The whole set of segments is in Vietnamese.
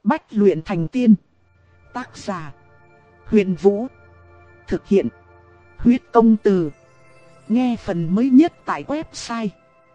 Bách luyện thành tiên. Tác giả: Huyền Vũ. Thực hiện: Huyết Công Từ. Nghe phần mới nhất tại website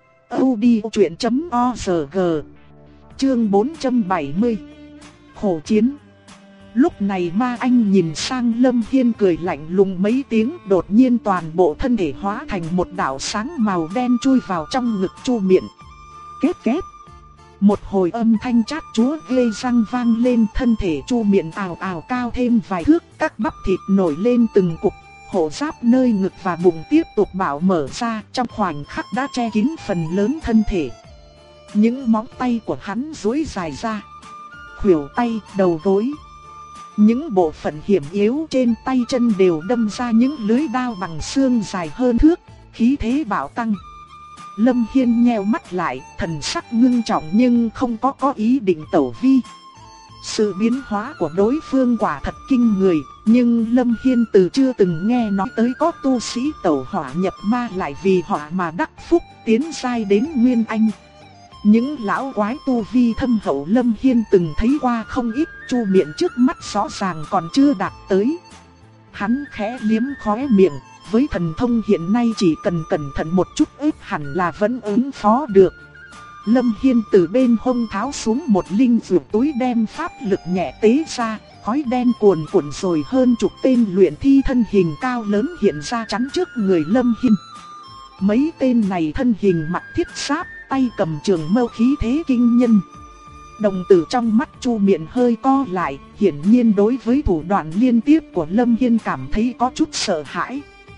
audiochuyện.org. Chương 470. Khổ chiến. Lúc này Ma Anh nhìn sang Lâm Hiên cười lạnh lùng mấy tiếng, đột nhiên toàn bộ thân thể hóa thành một đạo sáng màu đen chui vào trong ngực Chu Miện. Két két. Một hồi âm thanh chát chúa ghê răng vang lên, thân thể Chu Miện ào ào cao thêm vài thước, các bắp thịt nổi lên từng cục, hộ giáp nơi ngực và bụng tiếp tục bạo mở ra, trong khoảnh khắc đã che kín phần lớn thân thể. Những móng tay của hắn duỗi dài ra, khuỷu tay, đầu gối. Những bộ phận hiểm yếu trên tay chân đều đâm ra những lưới đao bằng xương dài hơn thước, khí thế bạo tăng. Lâm Hiên nheo mắt lại, thần sắc ngưng trọng nhưng không có ý định tẩu vi. Sự biến hóa của đối phương quả thật kinh người, nhưng Lâm Hiên từ chưa từng nghe nói tới có tu sĩ tẩu hỏa nhập ma lại vì hỏa mà đắc phúc tiến giai đến Nguyên Anh. Những lão quái tu vi thâm hậu Lâm Hiên từng thấy qua không ít, Chu Miện trước mắt rõ ràng còn chưa đạt tới. Hắn khẽ liếm khóe miệng, với thần thông hiện nay chỉ cần cẩn thận một chút ít hẳn là vẫn ứng phó được. Lâm Hiên từ bên hông tháo xuống một linh dược túi đem pháp lực nhẹ tế ra, khói đen cuồn cuộn rồi hơn chục tên luyện thi thân hình cao lớn hiện ra chắn trước người Lâm Hiên. Mấy tên này thân hình mặc thiết giáp, tay cầm trường mâu, khí thế kinh nhân. Đồng tử trong mắt Chu Miện hơi co lại, hiển nhiên đối với thủ đoạn liên tiếp của Lâm Hiên cảm thấy có chút sợ hãi.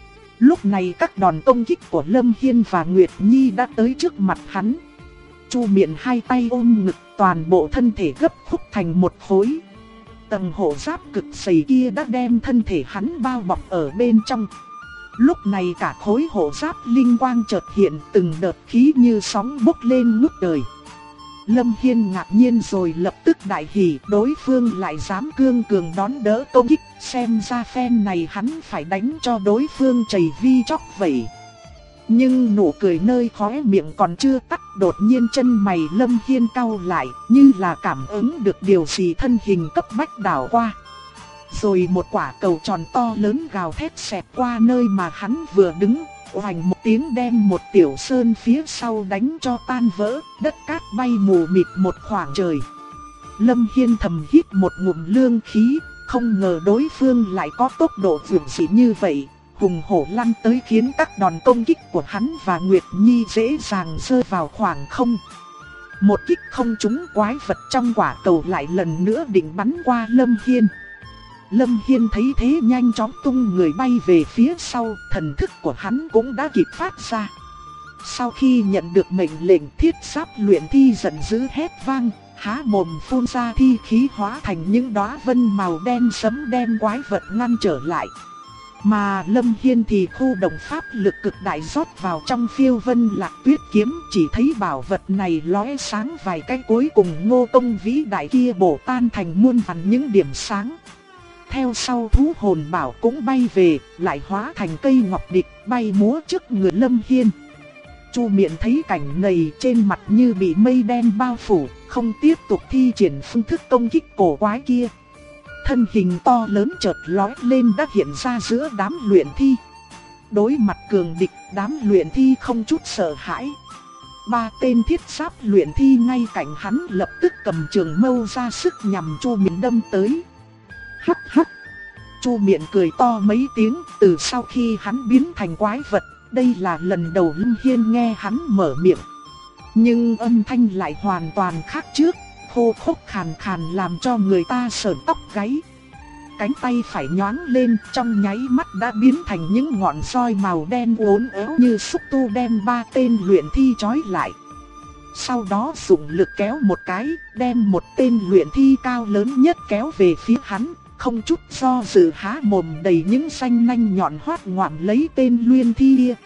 Lúc này các đòn công kích của Lâm Hiên và Nguyệt Nhi đã tới trước mặt hắn. Chu Miện hai tay ôm ngực, toàn bộ thân thể gấp khúc thành một khối. Tầng hộ giáp cực dày kia đã đem thân thể hắn bao bọc ở bên trong. Lúc này cả khối hộ giáp linh quang chợt hiện, từng đợt khí như sóng bốc lên ngút trời. Lâm Hiên ngạc nhiên rồi lập tức đại hỉ, đối phương lại dám cương cường đón đỡ công kích, xem ra phen này hắn phải đánh cho đối phương chảy vi chóc vậy. Nhưng nụ cười nơi khóe miệng còn chưa tắt, đột nhiên chân mày Lâm Hiên cau lại, như là cảm ứng được điều gì, thân hình cấp bách đảo qua. Rồi một quả cầu tròn to lớn gào thét xẹt qua nơi mà hắn vừa đứng, oành một tiếng đem một tiểu sơn phía sau đánh cho tan vỡ, đất cát bay mù mịt một khoảng trời. Lâm Hiên thầm hít một ngụm lương khí, không ngờ đối phương lại có tốc độ vượt dị như vậy, hùng hổ lăn tới khiến các đòn công kích của hắn và Nguyệt Nhi dễ dàng rơi vào khoảng không. Một kích không trúng, quái vật trong quả cầu lại lần nữa định bắn qua Lâm Hiên. Lâm Hiên thấy thế nhanh chóng tung người bay về phía sau, thần thức của hắn cũng đã kịp phát ra. Sau khi nhận được mệnh lệnh, thiết giáp luyện thi giận dữ hét vang, há mồm phun ra thi khí hóa thành những đóa vân màu đen sẫm đem quái vật ngăn trở lại. Mà Lâm Hiên thì khu động pháp lực cực đại rót vào trong phiêu vân lạc tuyết kiếm, chỉ thấy bảo vật này lóe sáng vài cái, cuối cùng Ngô Tông vĩ đại kia bổ tan thành muôn vàn những điểm sáng. Theo sau thú hồn bảo cũng bay về, lại hóa thành cây ngọc địch bay múa trước người Lâm Hiên. Chu Miện thấy cảnh này trên mặt như bị mây đen bao phủ, không tiếp tục thi triển phương thức công kích cổ quái kia. Thân hình to lớn chợt lói lên đã hiện ra giữa đám luyện thi. Đối mặt cường địch, đám luyện thi không chút sợ hãi. Ba tên thiết giáp luyện thi ngay cạnh hắn lập tức cầm trường mâu ra sức nhằm Chu Miện đâm tới. Hắc hắc. Chu Miện cười to mấy tiếng, từ sau khi hắn biến thành quái vật, đây là lần đầu Lâm Hiên nghe hắn mở miệng. Nhưng âm thanh lại hoàn toàn khác trước, khô khốc khàn khàn làm cho người ta sởn tóc gáy. Cánh tay phải nhoáng lên, trong nháy mắt đã biến thành những ngọn roi màu đen uốn éo như xúc tu đem ba tên luyện thi trói lại. Sau đó dùng lực kéo một cái, đem một tên luyện thi cao lớn nhất kéo về phía hắn, không chút do dự há mồm đầy những răng nanh nhọn hoắt ngoạm lấy tên luyện thi kia.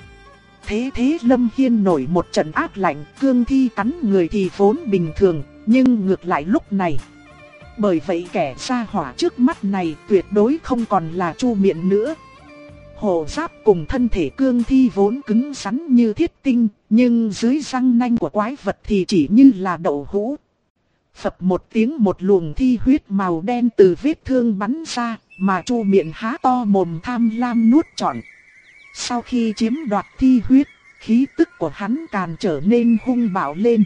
Thế Lâm Hiên nổi một trận ác lạnh, cương thi cắn người thì vốn bình thường, nhưng ngược lại lúc này. Bởi vậy kẻ ra hỏa trước mắt này tuyệt đối không còn là Chu Miện nữa. Hộ giáp cùng thân thể cương thi vốn cứng rắn như thiết tinh, nhưng dưới răng nanh của quái vật thì chỉ như là đậu hũ. phập một tiếng một luồng thi huyết màu đen từ vết thương bắn ra, mà Chu miệng há to mồm tham lam nuốt trọn. Sau khi chiếm đoạt thi huyết, khí tức của hắn càng trở nên hung bạo lên.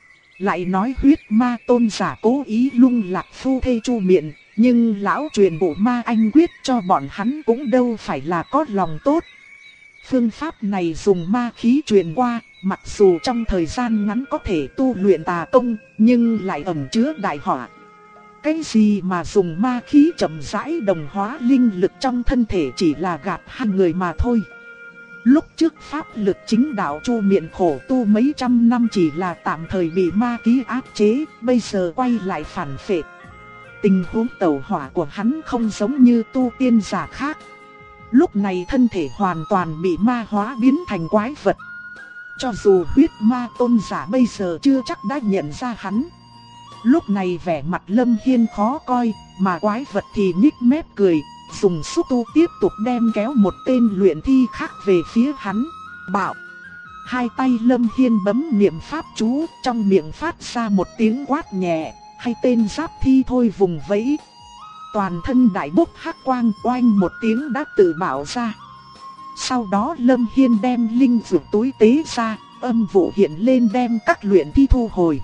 Lại nói huyết ma tôn giả cố ý lung lạc phu thê Chu miệng, nhưng lão truyền bộ ma anh quyết cho bọn hắn cũng đâu phải là có lòng tốt. Phương pháp này dùng ma khí truyền qua, mặc dù trong thời gian ngắn có thể tu luyện tà công, nhưng lại ẩn chứa đại họa. Cái gì mà dùng ma khí chậm rãi đồng hóa linh lực trong thân thể chỉ là gạt hai người mà thôi. Lúc trước pháp lực chính đạo Chu miệng khổ tu mấy trăm năm chỉ là tạm thời bị ma khí áp chế, bây giờ quay lại phản phệ. Tình huống tẩu hỏa của hắn không giống như tu tiên giả khác. Lúc này thân thể hoàn toàn bị ma hóa biến thành quái vật. Cho dù huyết ma tôn giả bây giờ chưa chắc đã nhận ra hắn. Lúc này vẻ mặt Lâm Hiên khó coi, mà quái vật thì nhích mép cười, dùng xúc tu tiếp tục đem kéo một tên luyện thi khác về phía hắn. Bạo! Hai tay Lâm Hiên bấm niệm pháp chú, trong miệng phát ra một tiếng quát nhẹ, hai tên giáp thi thôi vùng vẫy. Toàn thân đại bốc hắc quang, oanh một tiếng đã tự bảo ra. Sau đó Lâm Hiên đem linh dược túi tế ra, âm vụ hiện lên đem các luyện thi thu hồi.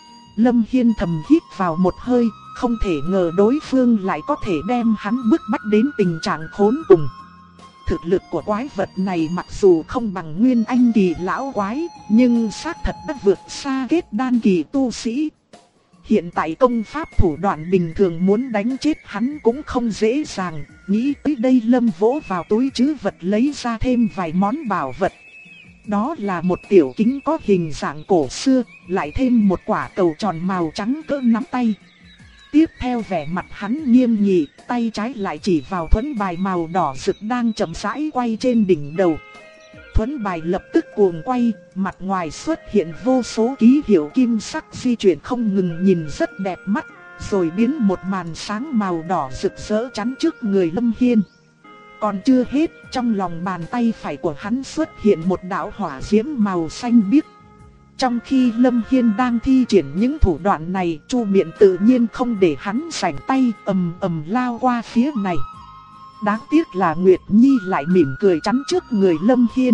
Lâm Hiên thầm hít vào một hơi, không thể ngờ đối phương lại có thể đem hắn bức bách đến tình trạng khốn cùng. Thực lực của quái vật này mặc dù không bằng nguyên anh kỳ lão quái, nhưng xác thật đã vượt xa kết đan kỳ tu sĩ. Hiện tại công pháp thủ đoạn bình thường muốn đánh chết hắn cũng không dễ dàng. Nghĩ tới đây Lâm vỗ vào túi trữ vật lấy ra thêm vài món bảo vật. Đó là một tiểu kính có hình dạng cổ xưa, lại thêm một quả cầu tròn màu trắng cỡ nắm tay. Tiếp theo vẻ mặt hắn nghiêm nghị, tay trái lại chỉ vào thuẫn bài màu đỏ rực đang chậm rãi quay trên đỉnh đầu. Thuẫn bài lập tức cuồng quay, mặt ngoài xuất hiện vô số ký hiệu kim sắc di chuyển không ngừng nhìn rất đẹp mắt, rồi biến một màn sáng màu đỏ rực rỡ chắn trước người Lâm Hiên. Còn chưa hết, trong lòng bàn tay phải của hắn xuất hiện một đạo hỏa diễm màu xanh biếc. Trong khi Lâm Hiên đang thi triển những thủ đoạn này, Chu miệng tự nhiên không để hắn rảnh tay, ầm ầm lao qua phía này. Đáng tiếc là Nguyệt Nhi lại mỉm cười chắn trước người Lâm Hiên.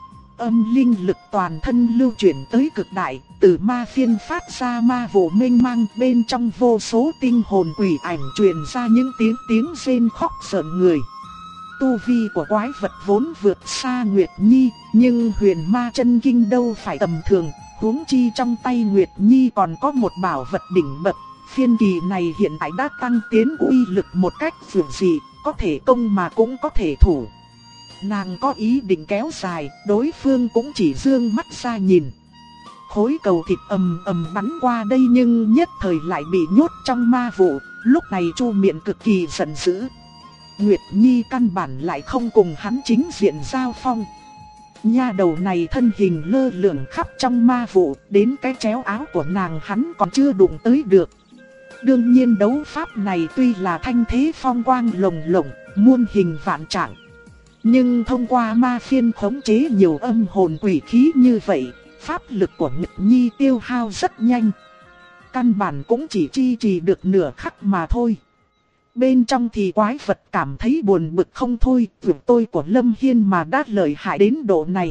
Âm linh lực toàn thân lưu chuyển tới cực đại, từ ma phiên phát ra ma vụ mênh mang, bên trong vô số tinh hồn quỷ ảnh truyền ra những tiếng rên khóc rợn người. Tu vi của quái vật vốn vượt xa Nguyệt Nhi, nhưng huyền ma chân kinh đâu phải tầm thường, huống chi trong tay Nguyệt Nhi còn có một bảo vật đỉnh bậc. Phiên kỳ này hiện tại đã tăng tiến uy lực một cách dường dị, có thể công mà cũng có thể thủ. Nàng có ý định kéo dài, đối phương cũng chỉ dương mắt ra nhìn. Khối cầu thịt ầm ầm bắn qua đây nhưng nhất thời lại bị nhốt trong ma vụ, lúc này Chu miệng cực kỳ giận dữ. Nguyệt Nhi căn bản lại không cùng hắn chính diện giao phong. Nha đầu này thân hình lơ lửng khắp trong ma vụ, đến cái chéo áo của nàng hắn còn chưa đụng tới được. Đương nhiên đấu pháp này tuy là thanh thế phong quang lồng lộng, muôn hình vạn trạng, nhưng thông qua ma phiên khống chế nhiều âm hồn quỷ khí như vậy, pháp lực của Nguyệt Nhi tiêu hao rất nhanh. Căn bản cũng chỉ chi trì được nửa khắc mà thôi. Bên trong thì quái vật cảm thấy buồn bực không thôi, tưởng tôi của Lâm Hiên mà đã lợi hại đến độ này.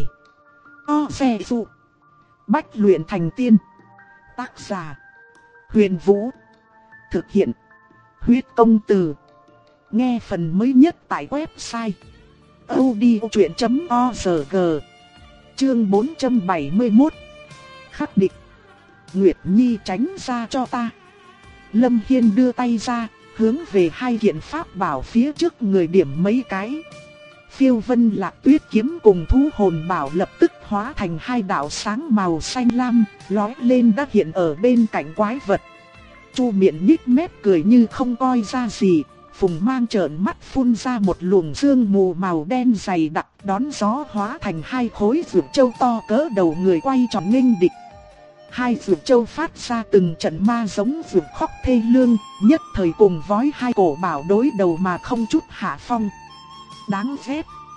Xe dụ. Bách luyện thành tiên. Tác giả: Huyền Vũ. Thực hiện: Huyết Công Từ. Nghe phần mới nhất tại website audiochuyện.org. Chương 471. Khắc địch. Nguyệt Nhi tránh ra cho ta. Lâm Hiên đưa tay ra, hướng về hai kiện pháp bảo phía trước người điểm mấy cái. Phiêu Vân Lạc Tuyết kiếm cùng Thú Hồn Bảo lập tức hóa thành hai đạo sáng màu xanh lam, lói lên đã hiện ở bên cạnh quái vật. Chu miệng nhích mép cười như không coi ra gì, Phùng Mang trợn mắt phun ra một luồng sương mù màu đen dày đặc, đón gió hóa thành hai khối dược châu to cỡ đầu người quay tròn nghênh địch. Hai dược châu phát ra từng trận ma giống dược khóc thê lương, nhất thời cùng vói hai cổ bảo đối đầu mà không chút hạ phong. Đáng ghét.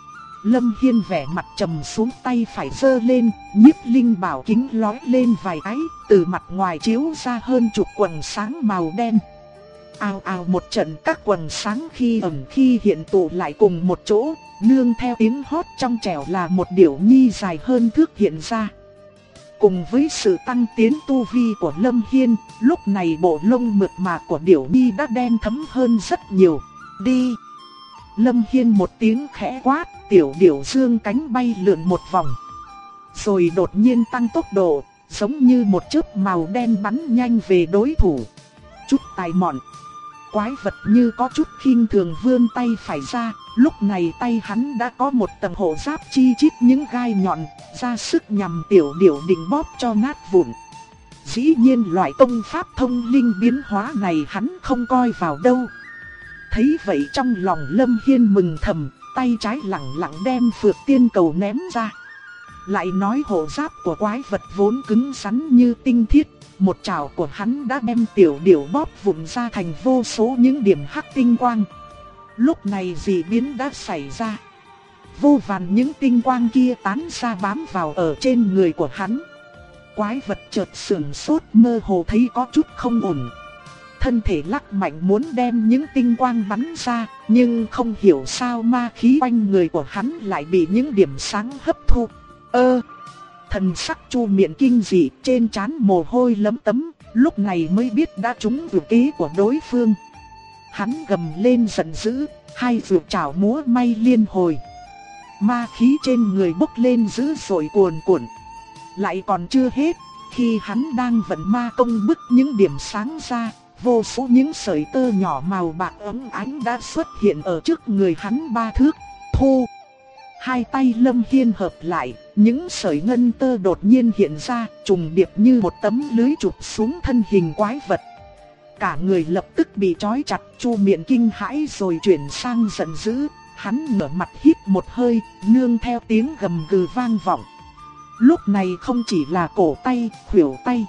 Lâm Hiên vẻ mặt trầm xuống, tay phải giơ lên, nhiếp linh bảo kính lói lên vài cái, từ mặt ngoài chiếu ra hơn chục quầng sáng màu đen. Ào ào một trận, các quầng sáng khi ẩn khi hiện tụ lại cùng một chỗ, nương theo tiếng hót trong trẻo là một điểu nhi dài hơn thước hiện ra. Cùng với sự tăng tiến tu vi của Lâm Hiên, lúc này bộ lông mượt mà của điểu nhi đã đen thẫm hơn rất nhiều. Đi! Lâm Hiên một tiếng khẽ quát, tiểu điểu dương cánh bay lượn một vòng. Rồi đột nhiên tăng tốc độ, giống như một chớp màu đen bắn nhanh về đối thủ. Chút tài mọn. Quái vật như có chút khinh thường vươn tay phải ra, lúc này tay hắn đã có một tầng hộ giáp chi chít những gai nhọn, ra sức nhằm tiểu điểu định bóp cho nát vụn. Dĩ nhiên loại công pháp thông linh biến hóa này hắn không coi vào đâu. Thấy vậy trong lòng Lâm Hiên mừng thầm, tay trái lẳng lặng đem phược tiên cầu ném ra. Lại nói hộ giáp của quái vật vốn cứng rắn như tinh thiết, một chảo của hắn đã đem tiểu điểu bóp vụn ra thành vô số những điểm hắc tinh quang. Lúc này dị biến đã xảy ra. Vô vàn những tinh quang kia tán ra bám vào ở trên người của hắn. Quái vật chợt sửng sốt, mơ hồ thấy có chút không ổn. Thân thể lắc mạnh muốn đem những tinh quang bắn ra, nhưng không hiểu sao ma khí quanh người của hắn lại bị những điểm sáng hấp thu. Thần sắc Chu Miện kinh dị, trên trán mồ hôi lấm tấm, lúc này mới biết đã trúng vượt kế của đối phương. Hắn gầm lên giận dữ, hai vượt chảo múa may liên hồi. Ma khí trên người bốc lên dữ dội cuồn cuộn. Lại còn chưa hết, khi hắn đang vận ma công bức những điểm sáng ra, vô số những sợi tơ nhỏ màu bạc óng ánh đã xuất hiện ở trước người hắn 3 thước. Thu! Hai tay Lâm Hiên hợp lại, những sợi ngân tơ đột nhiên hiện ra, trùng điệp như một tấm lưới chụp xuống thân hình quái vật. Cả người lập tức bị trói chặt, Chu Miện kinh hãi rồi chuyển sang giận dữ, hắn ngửa mặt hít một hơi, nương theo tiếng gầm gừ vang vọng. Lúc này không chỉ là cổ tay, khuỷu tay,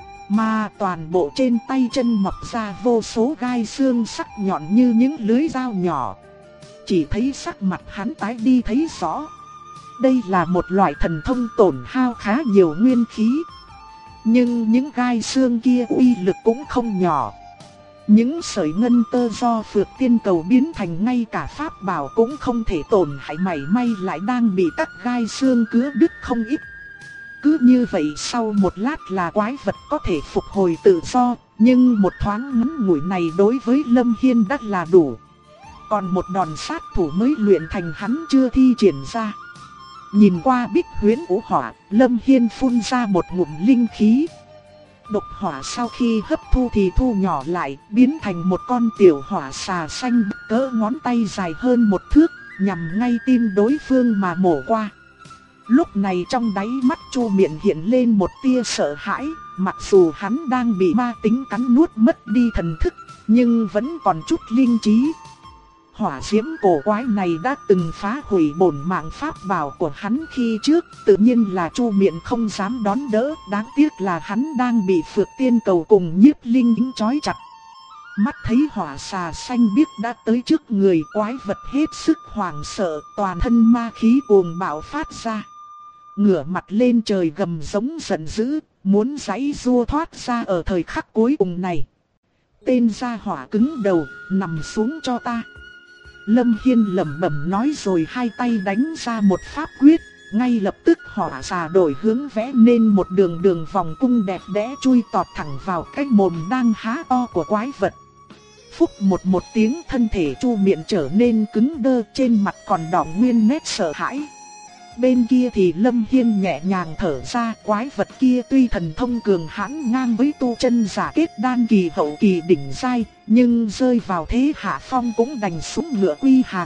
mà toàn bộ trên tay chân mọc ra vô số gai xương sắc nhọn như những lưới dao nhỏ. Chỉ thấy sắc mặt hắn tái đi thấy rõ. Đây là một loại thần thông tổn hao khá nhiều nguyên khí. Nhưng những gai xương kia uy lực cũng không nhỏ. Những sợi ngân tơ do phược tiên cầu biến thành, ngay cả pháp bảo cũng không thể tổn hại mảy may, lại đang bị các gai xương cứa đứt không ít. Cứ như vậy sau một lát là quái vật có thể phục hồi tự do, nhưng một thoáng ngắn ngủi này đối với Lâm Hiên đã là đủ. Còn một đòn sát thủ mới luyện thành hắn chưa thi triển ra. Nhìn qua bích huyễn vũ hỏa, Lâm Hiên phun ra một ngụm linh khí. Độc hỏa sau khi hấp thu thì thu nhỏ lại, biến thành một con tiểu hỏa xà xanh cỡ ngón tay dài hơn 1 thước, nhằm ngay tim đối phương mà mổ qua. Lúc này trong đáy mắt Chu Miện hiện lên một tia sợ hãi, mặc dù hắn đang bị ma tính cắn nuốt mất đi thần thức, nhưng vẫn còn chút linh trí. Hỏa diễm cổ quái này đã từng phá hủy bổn mạng pháp bảo của hắn khi trước, tự nhiên là Chu Miện không dám đón đỡ, đáng tiếc là hắn đang bị phược tiên cầu cùng nhiếp linh kính trói chặt. Mắt thấy hỏa xà xanh biếc đã tới trước người, quái vật hết sức hoảng sợ, toàn thân ma khí cuồng bạo phát ra. Ngửa mặt lên trời gầm giống giận dữ, muốn giãy giụa thoát ra ở thời khắc cuối cùng này. Tên gia hỏa cứng đầu, nằm xuống cho ta. Lâm Hiên lẩm bẩm nói rồi hai tay đánh ra một pháp quyết, ngay lập tức hỏa xà đổi hướng vẽ nên một đường vòng cung đẹp đẽ chui tọt thẳng vào cái mồm đang há to của quái vật. Phúc một tiếng, thân thể Chu Miện trở nên cứng đơ, trên mặt còn đọng nguyên nét sợ hãi. Bên kia thì Lâm Hiên nhẹ nhàng thở ra, quái vật kia tuy thần thông cường hãn ngang với tu chân giả kết đan kỳ hậu kỳ đỉnh giai, nhưng rơi vào thế hạ phong cũng đành xuống ngựa quy hàng.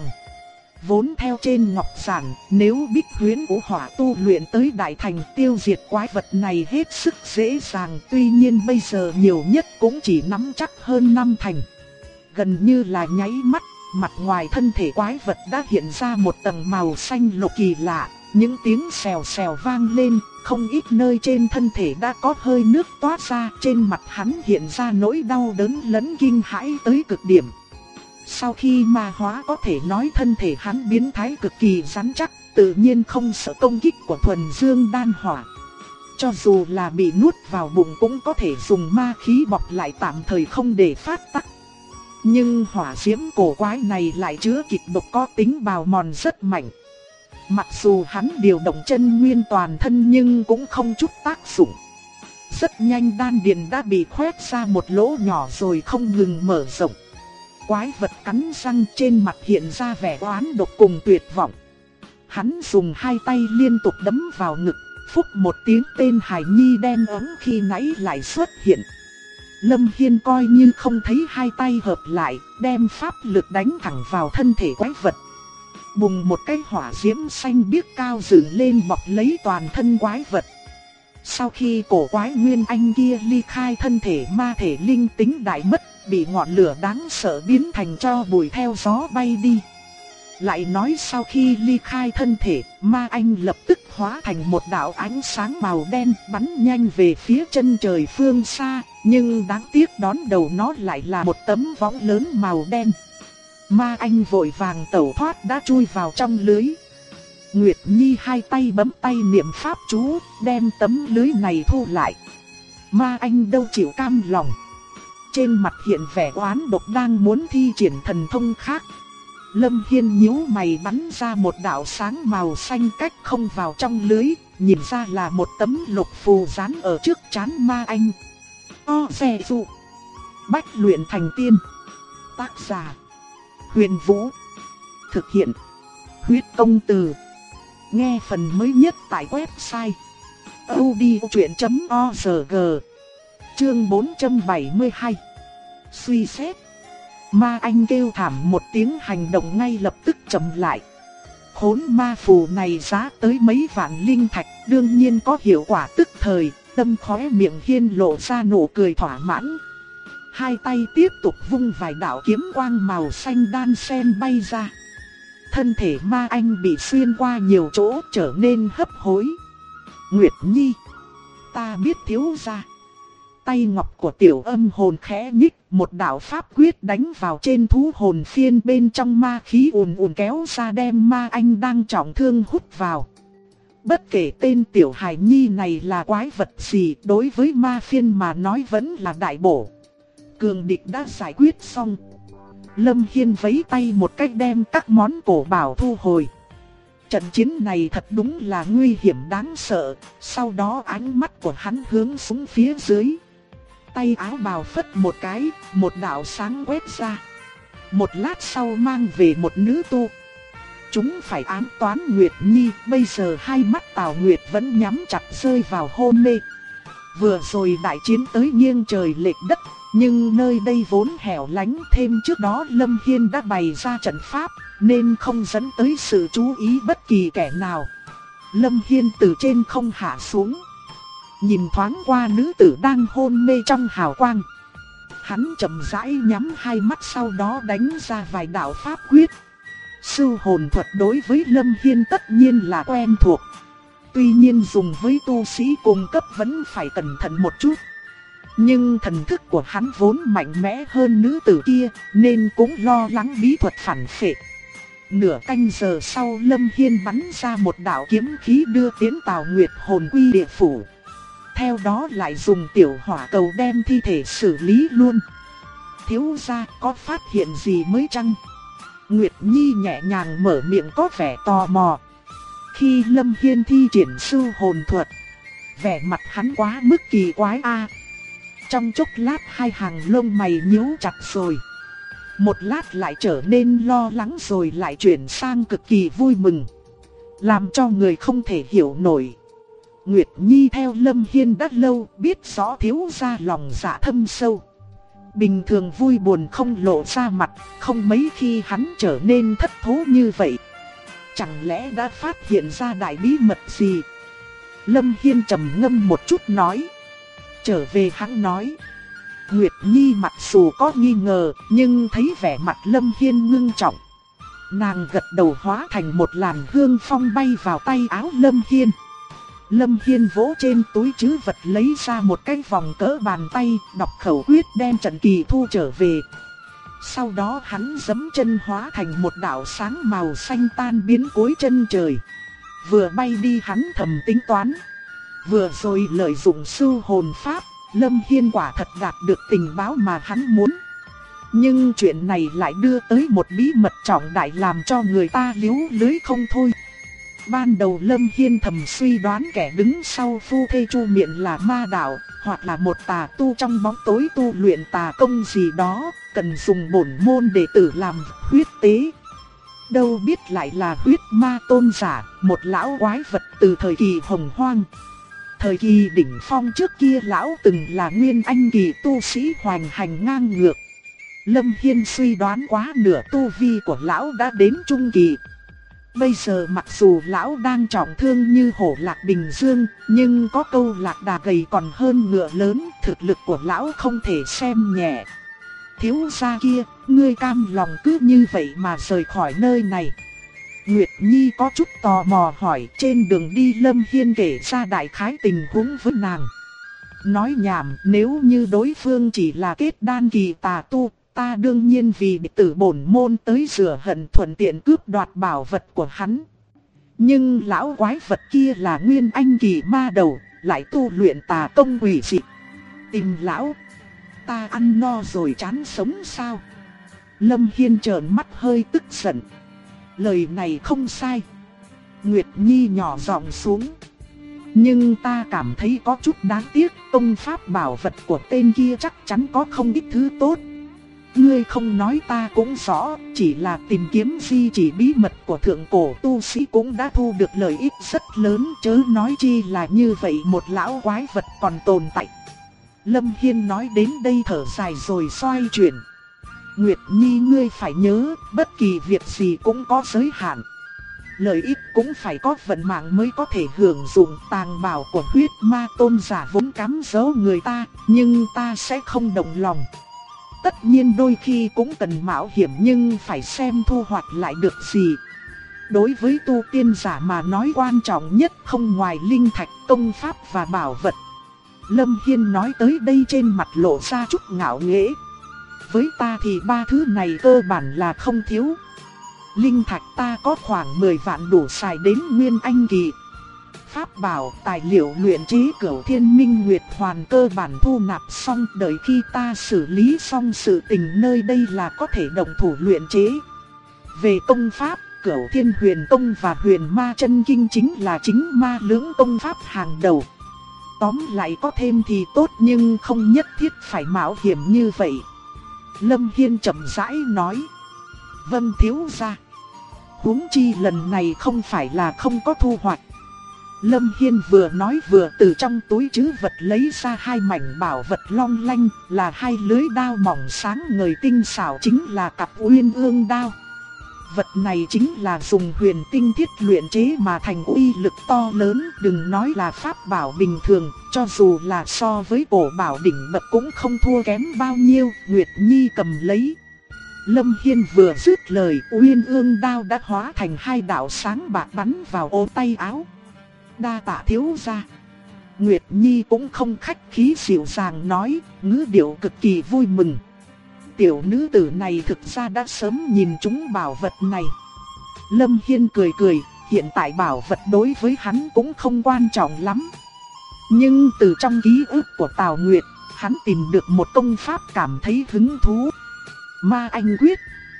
Vốn theo trên ngọc giản, nếu bích huyễn vũ hỏa tu luyện tới đại thành, tiêu diệt quái vật này hết sức dễ dàng, tuy nhiên bây giờ nhiều nhất cũng chỉ nắm chắc hơn 5 thành. Gần như là nháy mắt, mặt ngoài thân thể quái vật đã hiện ra một tầng màu xanh lục kỳ lạ, những tiếng xèo xèo vang lên, không ít nơi trên thân thể đã có hơi nước toát ra, trên mặt hắn hiện ra nỗi đau đớn lẫn kinh hãi tới cực điểm. Sau khi ma hóa có thể nói thân thể hắn biến thái cực kỳ rắn chắc, tự nhiên không sợ công kích của thuần dương đan hỏa. Cho dù là bị nuốt vào bụng cũng có thể dùng ma khí bọc lại tạm thời không để phát tắc. Nhưng hỏa diễm cổ quái này lại chứa kịch độc có tính bào mòn rất mạnh. Mặc dù hắn điều động chân nguyên toàn thân nhưng cũng không chút tác dụng. Rất nhanh đan điền đã bị khoét ra một lỗ nhỏ rồi không ngừng mở rộng. Quái vật cắn răng, trên mặt hiện ra vẻ oán độc cùng tuyệt vọng. Hắn dùng hai tay liên tục đấm vào ngực, phúc một tiếng, tên hài nhi đen ấm khi nãy lại xuất hiện. Lâm Hiên coi như không thấy hai tay hợp lại, đem pháp lực đánh thẳng vào thân thể quái vật. Bùng một cái hỏa diễm xanh biếc cao dựng lên bọc lấy toàn thân quái vật. Sau khi cổ quái nguyên anh kia ly khai thân thể, ma thể linh tính đại mất, bị ngọn lửa đáng sợ biến thành tro bụi theo gió bay đi. Lại nói sau khi ly khai thân thể, ma anh lập tức hóa thành một đạo ánh sáng màu đen bắn nhanh về phía chân trời phương xa, nhưng đáng tiếc đón đầu nó lại là một tấm võng lớn màu đen. Ma anh vội vàng tẩu thoát đã chui vào trong lưới. Nguyệt Nhi hai tay bấm tay niệm pháp chú, đem tấm lưới này thu lại. Ma anh đâu chịu cam lòng. Trên mặt hiện vẻ oán độc đang muốn thi triển thần thông khác. Lâm Hiên nhíu mày bắn ra một đạo sáng màu xanh cách không vào trong lưới, nhìn ra là một tấm lục phù dán ở trước trán ma anh. O xe dụ. Bách luyện thành tiên. Tác giả: Huyền Vũ. Thực hiện: Huyết Công Từ. Nghe phần mới nhất tại website audiochuyện.org. Chương 472. Suy xét. Ma anh kêu thảm một tiếng, hành động ngay lập tức chậm lại. Khốn ma phù này giá tới mấy vạn linh thạch, đương nhiên có hiệu quả tức thời. Tâm khóe miệng Hiên lộ ra nụ cười thỏa mãn. Hai tay tiếp tục vung vài đạo kiếm quang màu xanh đan sen bay ra. Thân thể ma anh bị xuyên qua nhiều chỗ, trở nên hấp hối. Nguyệt Nhi, ta biết thiếu gia. Tay ngọc của Tiểu Âm hồn khẽ nhích, một đạo pháp quyết đánh vào trên thú hồn phiên, bên trong ma khí ùn ùn kéo ra đem ma anh đang trọng thương hút vào. Bất kể tên Tiểu Hài Nhi này là quái vật gì, đối với ma phiên mà nói vẫn là đại bổ. Cường địch đã giải quyết xong. Lâm Hiên vẫy tay một cách đem các món cổ bảo thu hồi. Trận chiến này thật đúng là nguy hiểm đáng sợ. Sau đó ánh mắt của hắn hướng xuống phía dưới. Tay áo bào phất một cái, một đạo sáng quét ra. Một lát sau mang về một nữ tu. Chúng phải ám toán Nguyệt Nhi. Bây giờ hai mắt Tào Nguyệt vẫn nhắm chặt, rơi vào hôn mê. Vừa rồi đại chiến tới nghiêng trời lệch đất, nhưng nơi đây vốn hẻo lánh, thêm trước đó Lâm Hiên đã bày ra trận pháp, nên không dẫn tới sự chú ý bất kỳ kẻ nào. Lâm Hiên từ trên không hạ xuống, nhìn thoáng qua nữ tử đang hôn mê trong hào quang. Hắn chậm rãi nhắm hai mắt, sau đó đánh ra vài đạo pháp quyết. Sư hồn thuật đối với Lâm Hiên tất nhiên là quen thuộc. Tuy nhiên dùng với tu sĩ cùng cấp vẫn phải cẩn thận một chút. Nhưng thần thức của hắn vốn mạnh mẽ hơn nữ tử kia, nên cũng lo lắng bí thuật phản phệ. Nửa canh giờ sau, Lâm Hiên bắn ra một đạo kiếm khí đưa tiến Tào Nguyệt hồn quy địa phủ. Theo đó lại dùng tiểu hỏa cầu đem thi thể xử lý luôn. Thiếu gia có phát hiện gì mới chăng? Nguyệt Nhi nhẹ nhàng mở miệng có vẻ tò mò. Khi Lâm Hiên thi triển sư hồn thuật, vẻ mặt hắn quá mức kỳ quái a. Trong chốc lát hai hàng lông mày nhíu chặt rồi. Một lát lại trở nên lo lắng, rồi lại chuyển sang cực kỳ vui mừng, làm cho người không thể hiểu nổi. Nguyệt Nhi theo Lâm Hiên đã lâu, biết rõ thiếu gia lòng dạ thâm sâu. Bình thường vui buồn không lộ ra mặt, không mấy khi hắn trở nên thất thố như vậy. Chẳng lẽ đã phát hiện ra đại bí mật gì? Lâm Hiên trầm ngâm một chút nói. Trở về hắn nói. Nguyệt Nhi mặc dù có nghi ngờ, nhưng thấy vẻ mặt Lâm Hiên ngưng trọng. Nàng gật đầu, hóa thành một làn hương phong bay vào tay áo Lâm Hiên. Lâm Hiên vỗ trên túi trữ vật lấy ra một cái vòng cỡ bàn tay, đọc khẩu quyết đem trận kỳ thu trở về. Sau đó hắn giẫm chân hóa thành một đạo sáng màu xanh tan biến cuối chân trời. Vừa bay đi hắn thầm tính toán. Vừa rồi lợi dụng sưu hồn pháp, Lâm Hiên quả thật đạt được tình báo mà hắn muốn. Nhưng chuyện này lại đưa tới một bí mật trọng đại làm cho người ta liếu lưới không thôi. Ban đầu Lâm Hiên thầm suy đoán kẻ đứng sau phu thê Chu Miện là ma đạo, hoặc là một tà tu trong bóng tối tu luyện tà công gì đó, cần dùng bổn môn đệ tử làm huyết tế. Đâu biết lại là huyết ma tôn giả, một lão quái vật từ thời kỳ hồng hoang. Thời kỳ đỉnh phong trước kia lão từng là nguyên anh kỳ tu sĩ hoành hành ngang ngược. Lâm Hiên suy đoán quá nửa tu vi của lão đã đến trung kỳ. Bây giờ mặc dù lão đang trọng thương như hổ lạc bình dương, nhưng có câu lạc đà gầy còn hơn ngựa lớn, thực lực của lão không thể xem nhẹ. Thiếu gia kia, ngươi cam lòng cứ như vậy mà rời khỏi nơi này? Nguyệt Nhi có chút tò mò hỏi. Trên đường đi Lâm Hiên kể ra đại khái tình huống với nàng. Nói nhảm, nếu như đối phương chỉ là kết đan kỳ tà tu, ta đương nhiên vì đệ tử bổn môn tới rửa hận thuận tiện cướp đoạt bảo vật của hắn. Nhưng lão quái vật kia là nguyên anh kỳ ma đầu, lại tu luyện tà công quỷ dị. Tìm lão, ta ăn no rồi chán sống sao? Lâm Hiên trợn mắt hơi tức giận. Lời này không sai. Nguyệt Nhi nhỏ giọng xuống. Nhưng ta cảm thấy có chút đáng tiếc, công pháp bảo vật của tên kia chắc chắn có không ít thứ tốt. Ngươi không nói ta cũng rõ, chỉ là tìm kiếm di chỉ bí mật của thượng cổ tu sĩ cũng đã thu được lợi ích rất lớn, chớ nói chi là như vậy một lão quái vật còn tồn tại. Lâm Hiên nói đến đây thở dài rồi xoay chuyển. Nguyệt Nhi ngươi phải nhớ, bất kỳ việc gì cũng có giới hạn. Lợi ích cũng phải có vận mạng mới có thể hưởng dụng. Tàng bảo của huyết ma tôn giả vốn cắm dỗ người ta, nhưng ta sẽ không động lòng. Tất nhiên đôi khi cũng cần mạo hiểm nhưng phải xem thu hoạch lại được gì. Đối với tu tiên giả mà nói quan trọng nhất không ngoài linh thạch, công pháp và bảo vật. Lâm Hiên nói tới đây trên mặt lộ ra chút ngạo nghễ. Với ta thì ba thứ này cơ bản là không thiếu. Linh thạch ta có khoảng 10 vạn đủ xài đến nguyên anh kỳ. Pháp bảo, tài liệu luyện chế Cửu Thiên Minh Nguyệt Hoàn cơ bản thu nạp xong, đợi khi ta xử lý xong sự tình nơi đây là có thể động thủ luyện chế. Về công pháp, Cửu Thiên Huyền Công và Huyền Ma Chân Kinh chính là chính ma lưỡng công pháp hàng đầu. Tóm lại có thêm thì tốt nhưng không nhất thiết phải mạo hiểm như vậy. Lâm Hiên chậm rãi nói. Vâng thiếu gia. Huống chi lần này không phải là không có thu hoạch. Lâm Hiên vừa nói vừa từ trong túi trữ vật lấy ra hai mảnh bảo vật long lanh, là hai lưới đao mỏng sáng ngời tinh xảo, chính là cặp Uyên Ương đao. Vật này chính là dùng huyền tinh thiết luyện chế mà thành, uy lực to lớn, đừng nói là pháp bảo bình thường, cho dù là so với cổ bảo đỉnh bậc cũng không thua kém bao nhiêu. Nguyệt Nhi cầm lấy. Lâm Hiên vừa dứt lời, Uyên Ương đao đã hóa thành hai đạo sáng bạc bắn vào ô tay áo. Đa tạ thiếu gia. Nguyệt Nhi cũng không khách khí dịu dàng nói, ngữ điệu cực kỳ vui mừng. Tiểu nữ tử này thực ra đã sớm nhìn trúng bảo vật này. Lâm Hiên cười cười, hiện tại bảo vật đối với hắn cũng không quan trọng lắm. Nhưng từ trong ký ức của Tào Nguyệt, hắn tìm được một công pháp cảm thấy hứng thú. Ma Anh Quyết.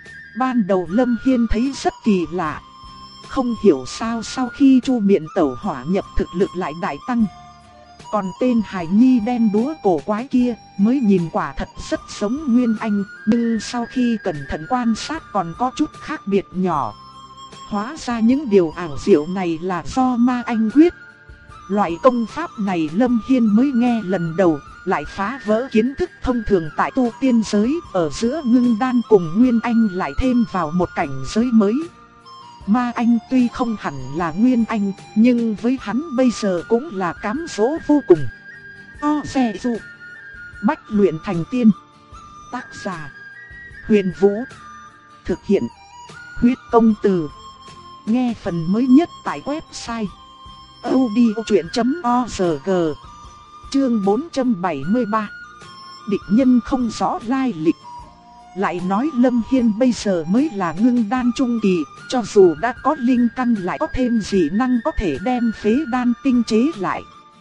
Ban đầu Lâm Hiên thấy rất kỳ lạ. Không hiểu sao sau khi Chu Miện tẩu hỏa nhập thực lực lại đại tăng. Còn tên hài nhi đen đúa cổ quái kia mới nhìn quả thật rất giống Nguyên Anh, nhưng sau khi cẩn thận quan sát còn có chút khác biệt nhỏ. Hóa ra những điều ảo diệu này là do Ma Anh Quyết. Loại công pháp này Lâm Hiên mới nghe lần đầu, lại phá vỡ kiến thức thông thường tại tu tiên giới, ở giữa ngưng đan cùng Nguyên Anh lại thêm vào một cảnh giới mới. Ma Anh tuy không hẳn là Nguyên Anh, nhưng với hắn bây giờ cũng là cám dỗ vô cùng. Xe dụ. Bách luyện thành tiên. Tác giả Huyền Vũ. Thực hiện Huyết Công Từ. Nghe phần mới nhất tại website audiochuyện.org. Chương 473. Địch nhân không rõ lai lịch. Lại nói Lâm Hiên bây giờ mới là ngưng đan trung kỳ, cho dù đã có linh căn lại có thêm dị năng có thể đem phế đan tinh chế lại.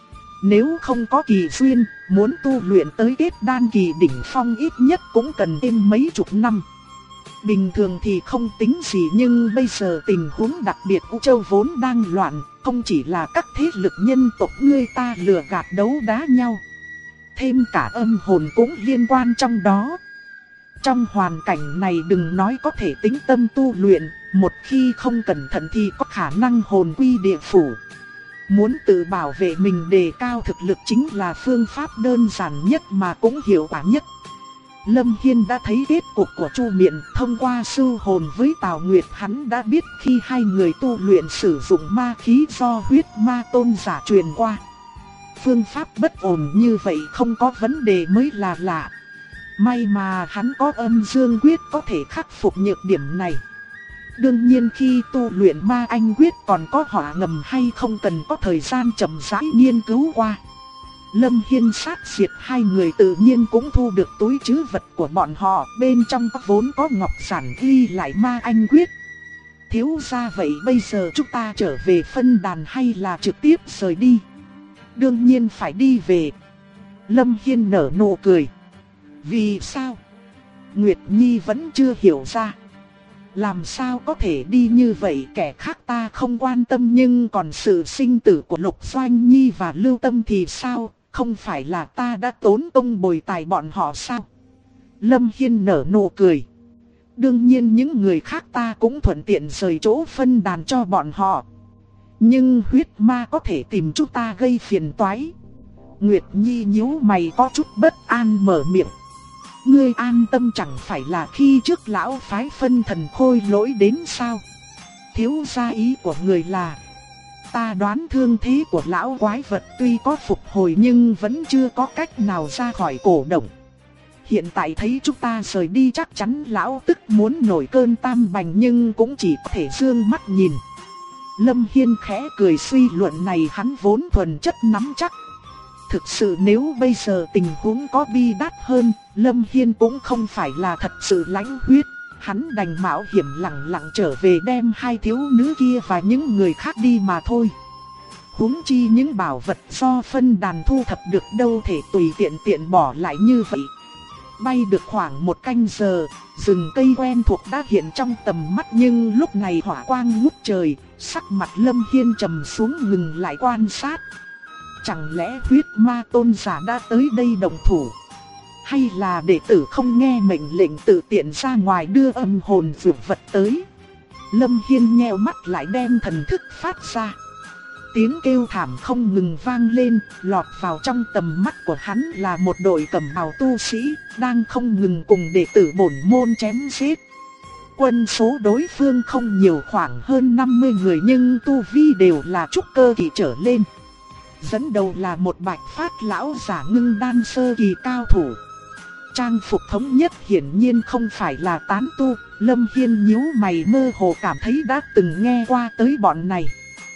Nếu không có kỳ duyên, muốn tu luyện tới kết đan kỳ đỉnh phong ít nhất cũng cần thêm mấy chục năm. Bình thường thì không tính gì, nhưng bây giờ tình huống đặc biệt U Châu vốn đang loạn, không chỉ là các thế lực nhân tộc ngươi ta lừa gạt đấu đá nhau, thêm cả âm hồn cũng liên quan trong đó. Trong hoàn cảnh này đừng nói có thể tĩnh tâm tu luyện, một khi không cẩn thận thì có khả năng hồn quy địa phủ. Muốn tự bảo vệ mình đề cao thực lực chính là phương pháp đơn giản nhất mà cũng hiệu quả nhất. Lâm Hiên đã thấy kết cục của Chu Miện, thông qua sư hồn với Tào Nguyệt hắn đã biết khi hai người tu luyện sử dụng ma khí do huyết ma tôn giả truyền qua. Phương pháp bất ổn như vậy không có vấn đề mới là lạ. May mà hắn có âm dương quyết có thể khắc phục nhược điểm này. Đương nhiên khi tu luyện ma anh quyết còn có hỏa ngầm hay không cần có thời gian chậm rãi nghiên cứu qua. Lâm Hiên sát diệt hai người tự nhiên cũng thu được túi trữ vật của bọn họ, bên trong vốn có ngọc giản ghi lại ma anh quyết. Thiếu gia vậy bây giờ chúng ta trở về phân đàn hay là trực tiếp rời đi? Đương nhiên phải đi về. Lâm Hiên nở nụ cười. Vì sao? Nguyệt Nhi vẫn chưa hiểu ra. Làm sao có thể đi như vậy, kẻ khác ta không quan tâm nhưng còn sự sinh tử của Lục Doanh Nhi và Lưu Tâm thì sao? Không phải là ta đã tốn công bồi tài bọn họ sao? Lâm Hiên nở nụ cười. Đương nhiên những người khác ta cũng thuận tiện rời chỗ phân đàn cho bọn họ. Nhưng huyết ma có thể tìm chúng ta gây phiền toái. Nguyệt Nhi nhíu mày có chút bất an mở miệng. Ngươi an tâm chẳng phải là khi trước lão phái phân thần khôi lỗi đến sao? Thiếu gia ý của người là, ta đoán thương thế của lão quái vật tuy có phục hồi nhưng vẫn chưa có cách nào ra khỏi cổ động. Hiện tại thấy chúng ta rời đi chắc chắn lão tức muốn nổi cơn tam bành nhưng cũng chỉ có thể dương mắt nhìn. Lâm Hiên khẽ cười, suy luận này hắn vốn thuần chất nắm chắc. Thực sự nếu bây giờ tình huống có bi đát hơn, Lâm Hiên cũng không phải là thật sự lãnh huyết. Hắn đành mạo hiểm lặng lặng trở về đem hai thiếu nữ kia và những người khác đi mà thôi. Huống chi những bảo vật do phân đàn thu thập được đâu thể tùy tiện bỏ lại như vậy. Bay được khoảng một canh giờ, rừng cây quen thuộc đã hiện trong tầm mắt nhưng lúc này hỏa quang ngút trời, sắc mặt Lâm Hiên trầm xuống ngừng lại quan sát. Chẳng lẽ huyết ma tôn giả đã tới đây đồng thủ? Hay là đệ tử không nghe mệnh lệnh tự tiện ra ngoài đưa âm hồn dược vật tới? Lâm Hiên nheo mắt lại đem thần thức phát ra. Tiếng kêu thảm không ngừng vang lên, lọt vào trong tầm mắt của hắn là một đội cẩm bào tu sĩ, đang không ngừng cùng đệ tử bổn môn chém giết. Quân số đối phương không nhiều, khoảng hơn 50 người nhưng tu vi đều là trúc cơ kỳ trở lên. Dẫn đầu là một bạch phát lão giả ngưng đan sơ kỳ cao thủ. Trang phục thống nhất hiển nhiên không phải là tán tu. Lâm Hiên nhíu mày mơ hồ cảm thấy đã từng nghe qua tới bọn này.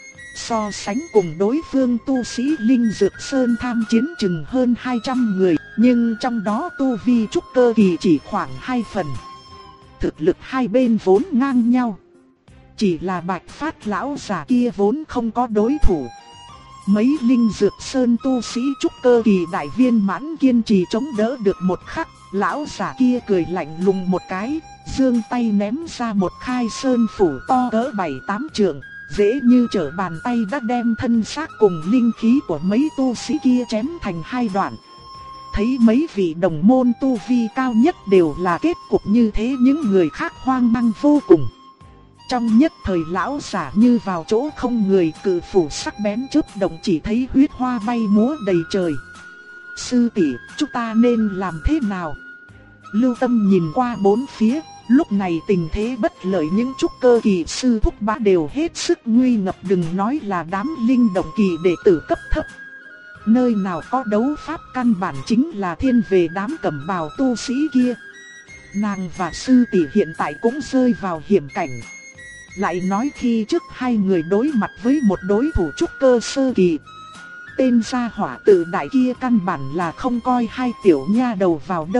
So sánh cùng đối phương tu sĩ Linh Dược Sơn tham chiến chừng hơn 200 người, nhưng trong đó tu vi trúc cơ kỳ chỉ khoảng 2 phần. Thực lực hai bên vốn ngang nhau. Chỉ là bạch phát lão giả kia vốn không có đối thủ. Mấy Linh Dược Sơn tu sĩ trúc cơ kỳ đại viên mãn kiên trì chống đỡ được một khắc, lão giả kia cười lạnh lùng một cái, giương tay ném ra một khai sơn phủ to cỡ 7-8 trượng, dễ như trở bàn tay đã đem thân xác cùng linh khí của mấy tu sĩ kia chém thành hai đoạn. Thấy mấy vị đồng môn tu vi cao nhất đều là kết cục như thế, những người khác hoang mang vô cùng. Trong nhất thời lão giả như vào chỗ không người, cự phủ sắc bén chớp động chỉ thấy huyết hoa bay múa đầy trời. Sư tỷ, chúng ta nên làm thế nào? Lưu Tâm nhìn qua bốn phía, lúc này tình thế bất lợi, những trúc cơ kỳ sư thúc bá đều hết sức nguy ngập, đừng nói là đám linh động kỳ đệ tử cấp thấp. Nơi nào có đấu pháp căn bản chính là thiên về đám cẩm bào tu sĩ kia. Nàng và sư tỷ hiện tại cũng rơi vào hiểm cảnh. Lại nói khi trước hai người đối mặt với một đối thủ trúc cơ sơ kỳ. Tên gia hỏa tự đại kia căn bản là không coi hai tiểu nha đầu vào đâu,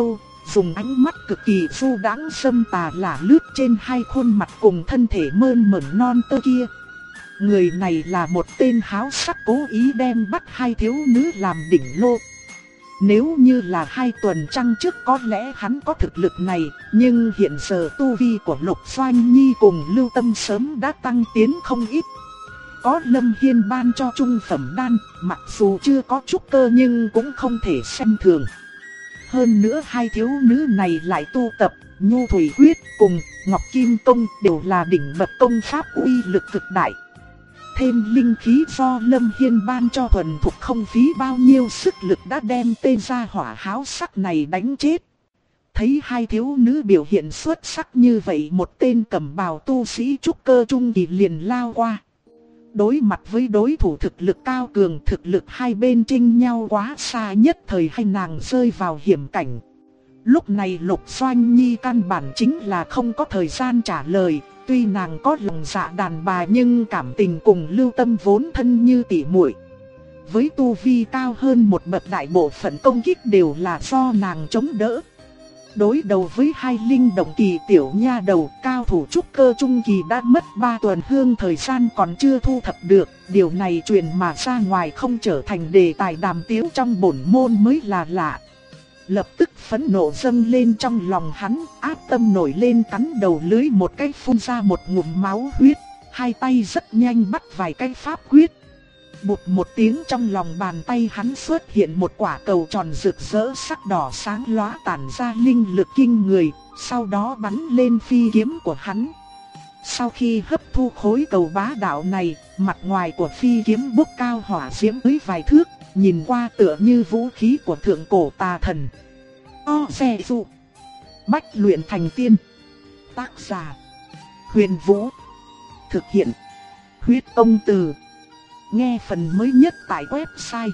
dùng ánh mắt cực kỳ du đãng xâm tà lả lướt trên hai khuôn mặt cùng thân thể mơn mởn non tơ kia. Người này là một tên háo sắc cố ý đem bắt hai thiếu nữ làm đỉnh lô. Nếu như là 2 tuần trăng trước có lẽ hắn có thực lực này, nhưng hiện giờ tu vi của Lục Doanh Nhi cùng Lưu Tâm sớm đã tăng tiến không ít. Có Lâm Hiên ban cho trung phẩm đan, mặc dù chưa có trúc cơ nhưng cũng không thể xem thường. Hơn nữa hai thiếu nữ này lại tu tập Nhu Thủy Huyết cùng Ngọc Kim Công đều là đỉnh bậc công pháp uy lực cực đại. Thêm linh khí do Lâm Hiên ban cho thuần thục không phí bao nhiêu sức lực đã đem tên gia hỏa háo sắc này đánh chết. Thấy hai thiếu nữ biểu hiện xuất sắc như vậy, một tên cầm bào tu sĩ trúc cơ trung kỳ liền lao qua. Đối mặt với đối thủ thực lực cao cường, thực lực hai bên chênh nhau quá xa, nhất thời hai nàng rơi vào hiểm cảnh. Lúc này Lục Doanh Nhi căn bản chính là không có thời gian trả lời. Tuy nàng có lòng dạ đàn bà nhưng cảm tình cùng Lưu Tâm vốn thân như tỉ muội. Với tu vi cao hơn một bậc, đại bộ phận công kích đều là do nàng chống đỡ. Đối đầu với hai linh động kỳ tiểu nha đầu, cao thủ trúc cơ trung kỳ đã mất 3 tuần hương thời gian còn chưa thu thập được. Điều này truyền mà ra ngoài không trở thành đề tài đàm tiếu trong bổn môn mới là lạ. Lập tức phẫn nộ dâng lên trong lòng hắn, ác tâm nổi lên cắn đầu lưới một cái phun ra một ngụm máu huyết. Hai tay rất nhanh bắt vài cái pháp quyết. Bụt một tiếng, trong lòng bàn tay hắn xuất hiện một quả cầu tròn rực rỡ sắc đỏ sáng lóa tản ra linh lực kinh người, sau đó bắn lên phi kiếm của hắn. Sau khi hấp thu khối cầu bá đạo này, mặt ngoài của phi kiếm bốc cao hỏa diễm tới vài thước, nhìn qua tựa như vũ khí của thượng cổ tà thần. Xe dụ Bách luyện thành tiên. Tác giả Huyền Vũ. Thực hiện Huyết Công Từ. Nghe phần mới nhất tại website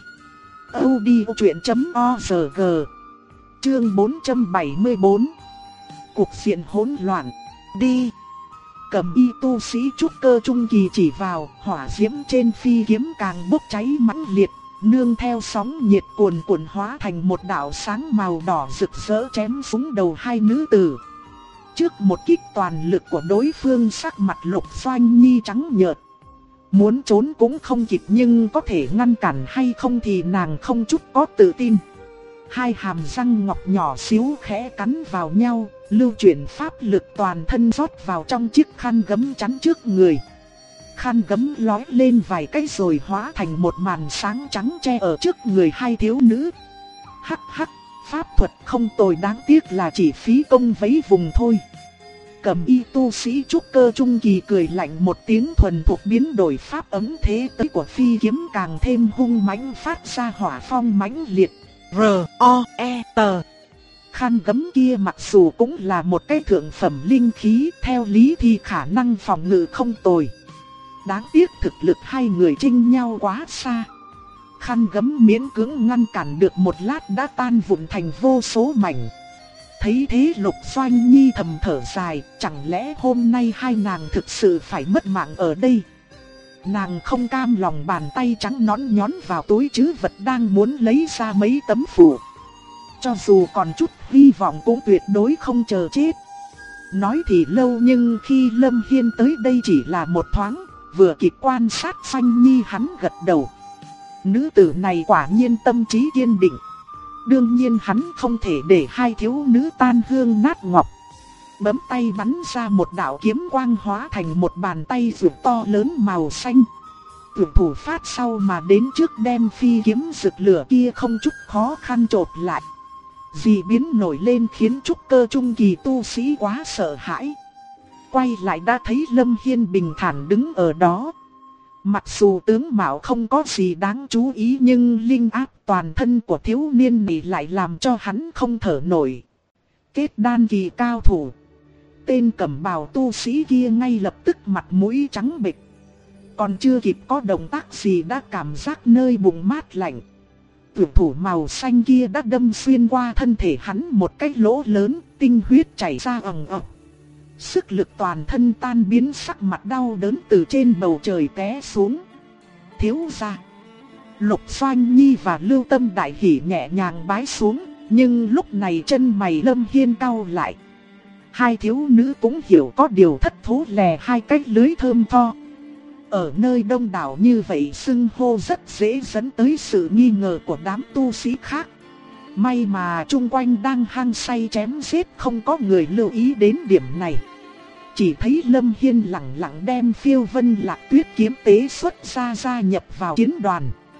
audiochuyện.org. Chương 474. Cuộc diện hỗn loạn. Đi. Cầm y tu sĩ trúc cơ trung kỳ chỉ vào, hỏa diễm trên phi kiếm càng bốc cháy mãnh liệt, nương theo sóng nhiệt cuồn cuộn hóa thành một đạo sáng màu đỏ rực rỡ chém xuống đầu hai nữ tử. Trước một kích toàn lực của đối phương, sắc mặt Lục Doanh Nhi trắng nhợt. Muốn trốn cũng không kịp, nhưng có thể ngăn cản hay không thì nàng không chút có tự tin. Hai hàm răng ngọc nhỏ xíu khẽ cắn vào nhau, lưu chuyển pháp lực toàn thân rót vào trong chiếc khăn gấm chắn trước người. Khăn gấm lói lên vài cái rồi hóa thành một màn sáng trắng che ở trước người hai thiếu nữ. Hắc hắc, pháp thuật không tồi, đáng tiếc là chỉ phí công vấy vùng thôi. Cầm y tu sĩ trúc cơ trung kỳ cười lạnh một tiếng, thuần thuộc biến đổi pháp ấm thế tới của phi kiếm càng thêm hung mãnh, phát ra hỏa phong mãnh liệt. R.O.E.T. Khăn gấm kia mặc dù cũng là một cái thượng phẩm linh khí, theo lý thì khả năng phòng ngự không tồi. Đáng tiếc thực lực hai người chênh nhau quá xa. Khăn gấm miễn cưỡng ngăn cản được một lát đã tan vụn thành vô số mảnh. Thấy thế Lục Doanh Nhi thầm thở dài, chẳng lẽ hôm nay hai nàng thực sự phải mất mạng ở đây. Nàng không cam lòng, bàn tay trắng nõn nhón vào túi trữ vật đang muốn lấy ra mấy tấm phù. Cho dù còn chút hy vọng cũng tuyệt đối không chờ chết. Nói thì lâu nhưng khi Lâm Hiên tới đây chỉ là một thoáng, vừa kịp quan sát Doanh Nhi hắn gật đầu. Nữ tử này quả nhiên tâm trí kiên định. Đương nhiên hắn không thể để hai thiếu nữ tan hương nát ngọc. Bấm tay bắn ra một đạo kiếm quang hóa thành một bàn tay rực to lớn màu xanh. Tuyển thủ phát sau mà đến trước đem phi kiếm rực lửa kia không chút khó khăn chộp lại. Dị biến nổi lên khiến trúc cơ trung kỳ tu sĩ quá sợ hãi. Quay lại đã thấy Lâm Hiên bình thản đứng ở đó. Mặc dù tướng mạo không có gì đáng chú ý nhưng linh áp toàn thân của thiếu niên này lại làm cho hắn không thở nổi. Kết đan kỳ cao thủ. Tên cẩm bào tu sĩ kia ngay lập tức mặt mũi trắng bệch. Còn chưa kịp có động tác gì đã cảm giác nơi bụng mát lạnh. Tuyển thủ màu xanh kia đã đâm xuyên qua thân thể hắn một cái lỗ lớn, tinh huyết chảy ra ầm ầm. Sức lực toàn thân tan biến, sắc mặt đau đớn từ trên bầu trời té xuống. Thiếu gia. Lục Doanh Nhi và Lưu Tâm đại hỉ nhẹ nhàng bái xuống, Nhưng lúc này chân mày Lâm Hiên cau lại. Hai thiếu nữ cũng hiểu có điều thất thố lè hai cái lưới thơm tho. Ở nơi đông đảo như vậy xưng hô rất dễ dẫn tới sự nghi ngờ của đám tu sĩ khác. May mà chung quanh đang hăng say chém giết, không có người lưu ý đến điểm này. Chỉ thấy Lâm Hiên lặng lặng đem Phiêu Vân Lạc Tuyết kiếm tế xuất ra gia nhập vào chiến đoàn.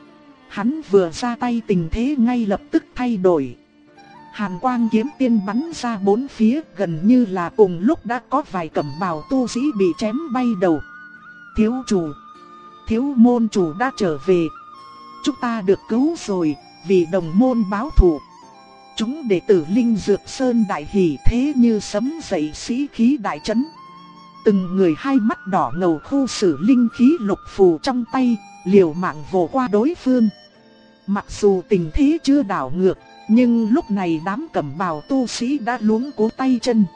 Hắn vừa ra tay tình thế ngay lập tức thay đổi. Hàn quang kiếm tiên bắn ra bốn phía, gần như là cùng lúc đã có vài cẩm bào tu sĩ bị chém bay đầu. Thiếu chủ, thiếu môn chủ đã trở về. Chúng ta được cứu rồi, vì đồng môn báo thù. Chúng đệ tử Linh Dược Sơn đại hỉ, thế như sấm dậy sĩ khí đại trấn. Từng người hai mắt đỏ ngầu khu xử linh khí lục phù trong tay, liều mạng vồ qua đối phương. Mặc dù tình thế chưa đảo ngược, nhưng lúc này đám cẩm bào tu sĩ đã luống cuống tay chân.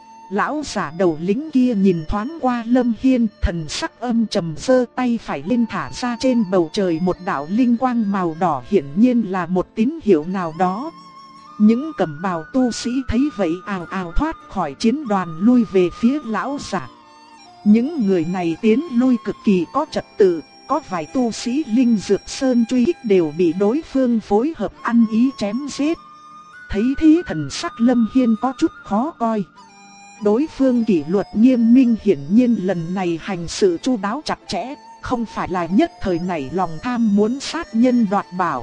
Lão giả đầu lính kia nhìn thoáng qua Lâm Hiên, thần sắc âm trầm, giơ tay phải lên thả ra trên bầu trời một đạo linh quang màu đỏ, hiển nhiên là một tín hiệu nào đó. Những cẩm bào tu sĩ thấy vậy ào ào thoát khỏi chiến đoàn lui về phía lão giả. Những người này tiến lui cực kỳ có trật tự, có vài tu sĩ Linh Dược Sơn truy kích đều bị đối phương phối hợp ăn ý chém giết. Thấy thế thần sắc Lâm Hiên có chút khó coi. Đối phương kỷ luật nghiêm minh, hiển nhiên lần này hành sự chu đáo chặt chẽ, không phải là nhất thời nảy lòng tham muốn sát nhân đoạt bảo.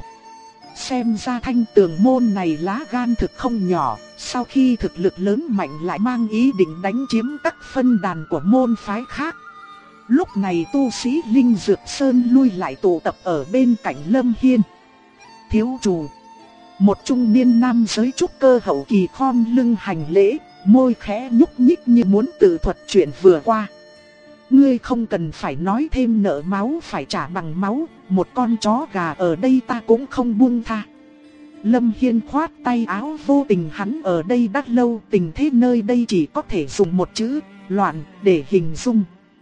Xem ra Thanh Tường môn này lá gan thực không nhỏ, sau khi thực lực lớn mạnh lại mang ý định đánh chiếm các phân đàn của môn phái khác. Lúc này tu sĩ Linh Dược Sơn lui lại tụ tập ở bên cạnh Lâm Hiên. Thiếu chủ, một trung niên nam giới trúc cơ hậu kỳ khom lưng hành lễ, môi khẽ nhúc nhích như muốn tự thuật chuyện vừa qua. Ngươi không cần phải nói thêm, nợ máu phải trả bằng máu, một con chó gà ở đây ta cũng không buông tha. Lâm Hiên khoát tay áo, vô tình hắn ở đây đã lâu, tình thế nơi đây chỉ có thể dùng một chữ, loạn, để hình dung.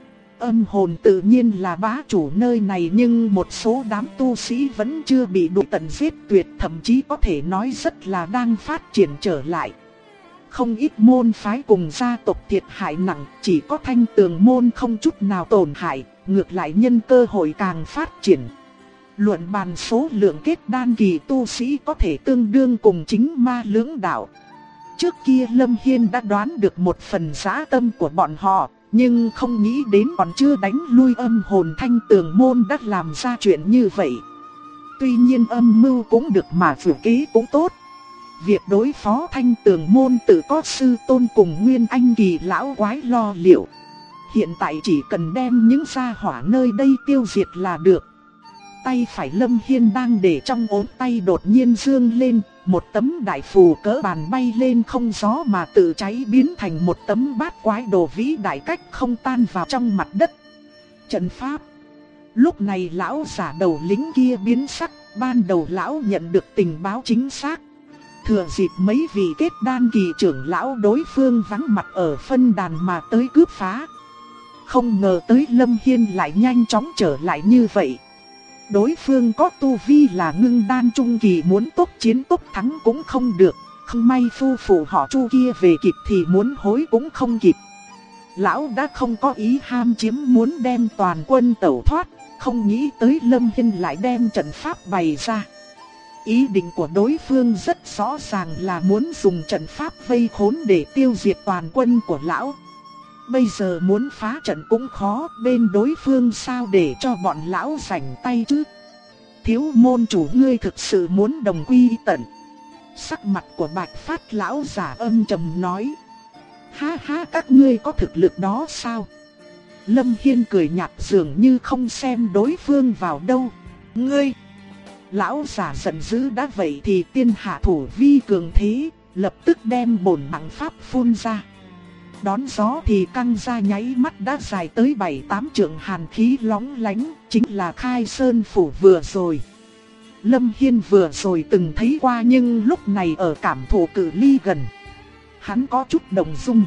Âm hồn tự nhiên là bá chủ nơi này, nhưng một số đám tu sĩ vẫn chưa bị đuổi tận giết tuyệt, thậm chí có thể nói rất là đang phát triển trở lại. Không ít môn phái cùng gia tộc thiệt hại nặng, chỉ có Thanh Tường môn không chút nào tổn hại, ngược lại nhân cơ hội càng phát triển. Luận bàn số lượng kết đan kỳ tu sĩ có thể tương đương cùng chính ma lưỡng đạo. Trước kia Lâm Hiên đã đoán được một phần dã tâm của bọn họ, nhưng không nghĩ đến còn chưa đánh lui âm hồn Thanh Tường môn đã làm ra chuyện như vậy. Tuy nhiên âm mưu cũng được mà vừa kế cũng tốt. Việc đối phó Thanh Tường môn tự có sư tôn cùng Nguyên Anh kỳ lão quái lo liệu. Hiện tại chỉ cần đem những gia hỏa nơi đây tiêu diệt là được. Tay phải Lâm Hiên đang để trong ốm tay đột nhiên dương lên, một tấm đại phù cỡ bàn bay lên không gió mà tự cháy biến thành một tấm bát quái đồ vĩ đại cách không tan vào trong mặt đất. Trận pháp. Lúc này lão giả đầu lính kia biến sắc, ban đầu lão nhận được tình báo chính xác. Thừa dịp mấy vị kết đan kỳ trưởng lão đối phương vắng mặt ở phân đàn mà tới cướp phá. Không ngờ tới Lâm Hiên lại nhanh chóng trở lại như vậy. Đối phương có tu vi là ngưng đan trung kỳ, muốn tốc chiến tốc thắng cũng không được. Không may phu phụ họ Chu kia về kịp thì muốn hối cũng không kịp. Lão đã không có ý ham chiếm, muốn đem toàn quân tẩu thoát. Không nghĩ tới Lâm Hiên lại đem trận pháp bày ra. Ý định của đối phương rất rõ ràng là muốn dùng trận pháp vây khốn để tiêu diệt toàn quân của lão. Bây giờ muốn phá trận cũng khó, bên đối phương sao để cho bọn lão rảnh tay chứ. Thiếu môn chủ, ngươi thực sự muốn đồng quy tận. Sắc mặt của Bạch Phát lão giả âm trầm nói. Ha ha, các ngươi có thực lực đó sao? Lâm Hiên cười nhạt dường như không xem đối phương vào đâu. Ngươi! Lão giả giận dữ, đã vậy thì tiên hạ thủ vi cường thế, lập tức đem bổn mạng pháp phun ra. Đón gió thì căng ra nháy mắt đã dài tới 7-8 trượng, hàn khí lóng lánh, chính là Khai Sơn phủ vừa rồi. Lâm Hiên vừa rồi từng thấy qua, nhưng lúc này ở cảm thụ cự ly gần, hắn có chút động dung.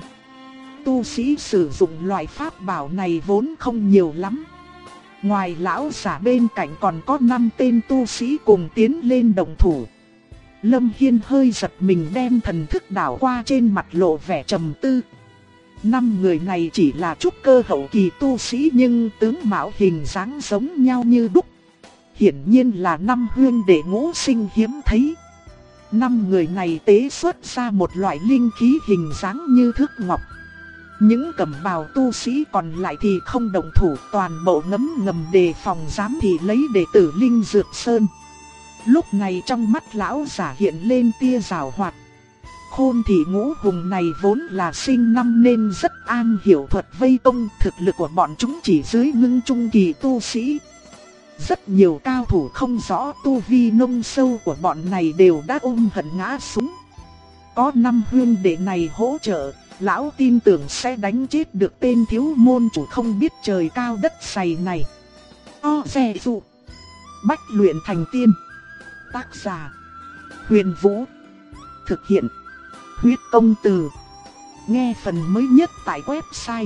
Tu sĩ sử dụng loại pháp bảo này vốn không nhiều lắm. Ngoài lão giả bên cạnh còn có 5 tên tu sĩ cùng tiến lên đồng thủ. Lâm Hiên hơi giật mình đem thần thức đảo qua trên mặt lộ vẻ trầm tư. 5 người này chỉ là trúc cơ hậu kỳ tu sĩ nhưng tướng mạo hình dáng giống nhau như đúc. Hiển nhiên là 5 huynh đệ ngũ sinh hiếm thấy. 5 người này tế xuất ra một loại linh khí hình dáng như thước ngọc. Những cẩm bào tu sĩ còn lại thì không động thủ, toàn bộ ngấm ngầm đề phòng giám thị lấy đệ tử Linh Dược Sơn. Lúc này trong mắt lão giả hiện lên tia giảo hoạt. Khôn Thị Ngũ Hùng này vốn là sinh năm nên rất an hiểu thuật vây công, thực lực của bọn chúng chỉ dưới ngưng trung kỳ tu sĩ. Rất nhiều cao thủ không rõ tu vi nông sâu của bọn này đều đã ôm hận ngã xuống. Có 5 huynh đệ này hỗ trợ, lão tin tưởng sẽ đánh chết được tên thiếu môn chủ không biết trời cao đất dày này. Xe dụ. Bách luyện thành tiên. Tác giả: Huyền Vũ. Thực hiện: Huyết Công Từ. Nghe phần mới nhất tại website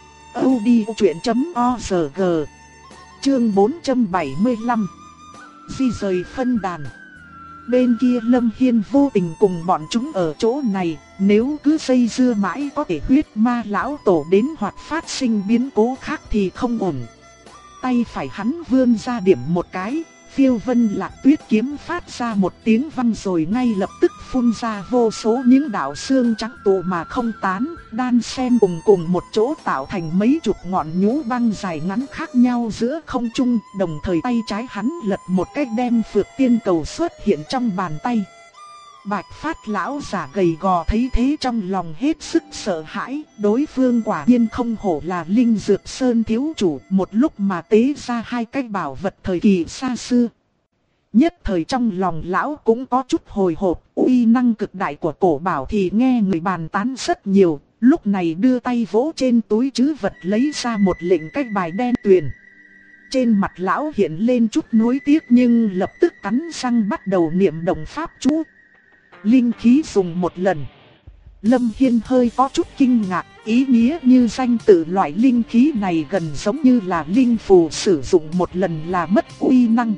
audiochuyện.org. Chương 475. Di rời phân đàn. Bên kia Lâm Hiên vô tình cùng bọn chúng ở chỗ này, nếu cứ dây dưa mãi có thể huyết ma lão tổ đến hoặc phát sinh biến cố khác thì không ổn. Tay phải hắn vươn ra điểm một cái, Phiêu Vân Lạc Tuyết kiếm phát ra một tiếng vang rồi ngay lập tức phun ra vô số những đạo xương trắng tụ mà không tán, đan xen cùng một chỗ tạo thành mấy chục ngọn nhũ băng dài ngắn khác nhau giữa không trung, đồng thời tay trái hắn lật một cái đem Phược Tiên Cầu xuất hiện trong bàn tay. Bạch Phát lão giả gầy gò thấy thế trong lòng hết sức sợ hãi, đối phương quả nhiên không hổ là Linh Dược Sơn thiếu chủ, một lúc mà tế ra 2 cái bảo vật thời kỳ xa xưa. Nhất thời trong lòng lão cũng có chút hồi hộp, uy năng cực đại của cổ bảo thì nghe người bàn tán rất nhiều, lúc này đưa tay vỗ trên túi trữ vật lấy ra một lệnh cách bài đen tuyền. Trên mặt lão hiện lên chút nuối tiếc nhưng lập tức cắn răng bắt đầu niệm động pháp chú. Linh khí dùng một lần. Lâm Hiên hơi có chút kinh ngạc, ý nghĩa như danh tự loại linh khí này gần giống như là linh phù sử dụng một lần là mất uy năng.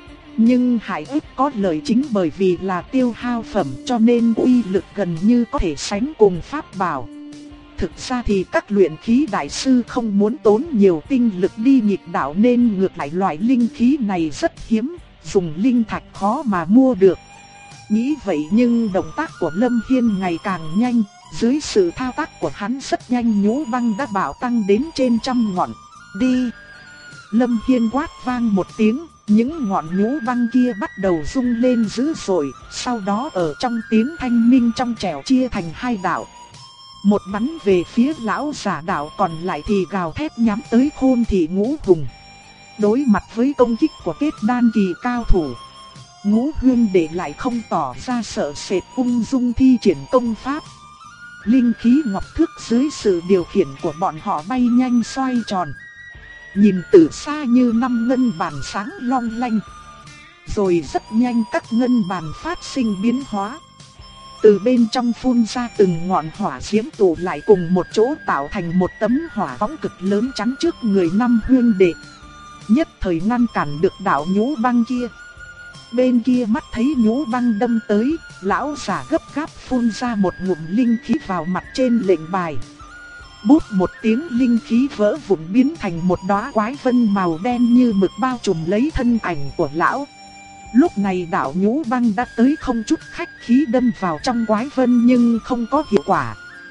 Nhưng hại ít có lợi chính bởi vì là tiêu hao phẩm cho nên uy lực gần như có thể sánh cùng pháp bảo. Thực ra thì các luyện khí đại sư không muốn tốn nhiều tinh lực đi nghịch đạo nên ngược lại loại linh khí này rất hiếm, dùng linh thạch khó mà mua được. Nghĩ vậy nhưng động tác của Lâm Hiên ngày càng nhanh, dưới sự thao tác của hắn rất nhanh nhũ băng đã bạo tăng đến trên 100 ngọn. Đi! Lâm Hiên quát vang một tiếng, những ngọn nhũ băng kia bắt đầu rung lên dữ dội, sau đó ở trong tiếng thanh minh trong trẻo chia thành 2 đạo. Một bắn về phía lão giả đạo, còn lại thì gào thét nhắm tới Khôn Thị Ngũ Hùng. Đối mặt với công kích của kết đan kỳ cao thủ, Ngũ huynh đệ lại không tỏ ra sợ sệt, ung dung thi triển công pháp. Linh khí ngọc thước dưới sự điều khiển của bọn họ bay nhanh xoay tròn. Nhìn từ xa như 5 ngân bàn sáng long lanh. Rồi rất nhanh các ngân bàn phát sinh biến hóa. Từ bên trong phun ra từng ngọn hỏa diễm tụ lại cùng một chỗ tạo thành một tấm hỏa võng cực lớn chắn trước người 5 huynh đệ. Nhất thời ngăn cản được đạo nhũ băng kia. Bên kia mắt thấy nhũ băng đâm tới, lão giả gấp gáp phun ra một ngụm linh khí vào mặt trên lệnh bài. Bút một tiếng linh khí vỡ vụn biến thành một đóa quái vân màu đen như mực bao trùm lấy thân ảnh của lão. Lúc này đạo nhũ băng đã tới không chút khách khí đâm vào trong quái vân nhưng không có hiệu quả.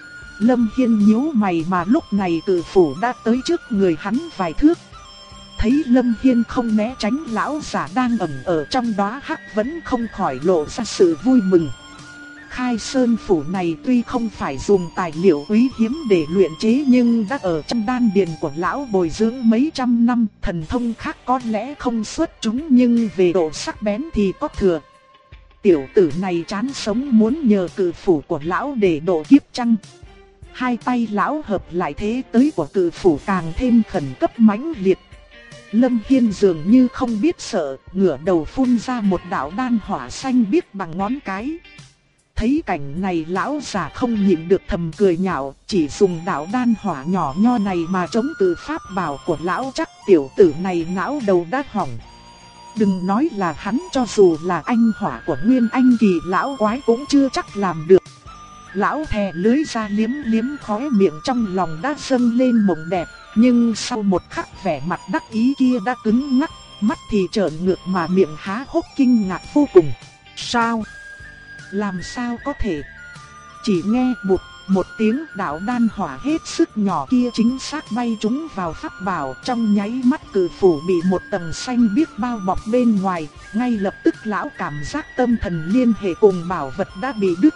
Lâm Hiên nhíu mày mà lúc này cự phủ đã tới trước người hắn vài thước. Thấy Lâm Hiên không né tránh lão giả đang ẩn ở trong đó hắc vẫn không khỏi lộ ra sự vui mừng. Khai Sơn phủ này tuy không phải dùng tài liệu quý hiếm để luyện chế nhưng đã ở trong đan điền của lão bồi dưỡng mấy trăm năm, thần thông khác có lẽ không xuất chúng nhưng về độ sắc bén thì có thừa. Tiểu tử này chán sống muốn nhờ cự phủ của lão để độ kiếp chăng? Hai tay lão hợp lại thế tới của cự phủ càng thêm khẩn cấp mãnh liệt. Lâm Hiên dường như không biết sợ, ngửa đầu phun ra một đạo đan hỏa xanh biếc bằng ngón cái. Thấy cảnh này lão già không nhịn được thầm cười nhạo, chỉ dùng đạo đan hỏa nhỏ nho này mà chống cự pháp bảo của lão chắc tiểu tử này não đầu đã hỏng. Đừng nói là hắn, cho dù là anh hỏa của Nguyên Anh kỳ lão quái cũng chưa chắc làm được. Lão thè lưới ra liếm liếm khóe miệng, trong lòng đã dâng lên mộng đẹp. Nhưng sau một khắc vẻ mặt đắc ý kia đã cứng ngắc, mắt thì trợn ngược mà miệng há hốc kinh ngạc vô cùng. Sao? Làm sao có thể? Chỉ nghe bụt một tiếng, đạo đan hỏa hết sức nhỏ kia chính xác bay trúng vào pháp bảo. Trong nháy mắt cử phủ bị một tầng xanh biếc bao bọc bên ngoài. Ngay lập tức lão cảm giác tâm thần liên hệ cùng bảo vật đã bị đứt.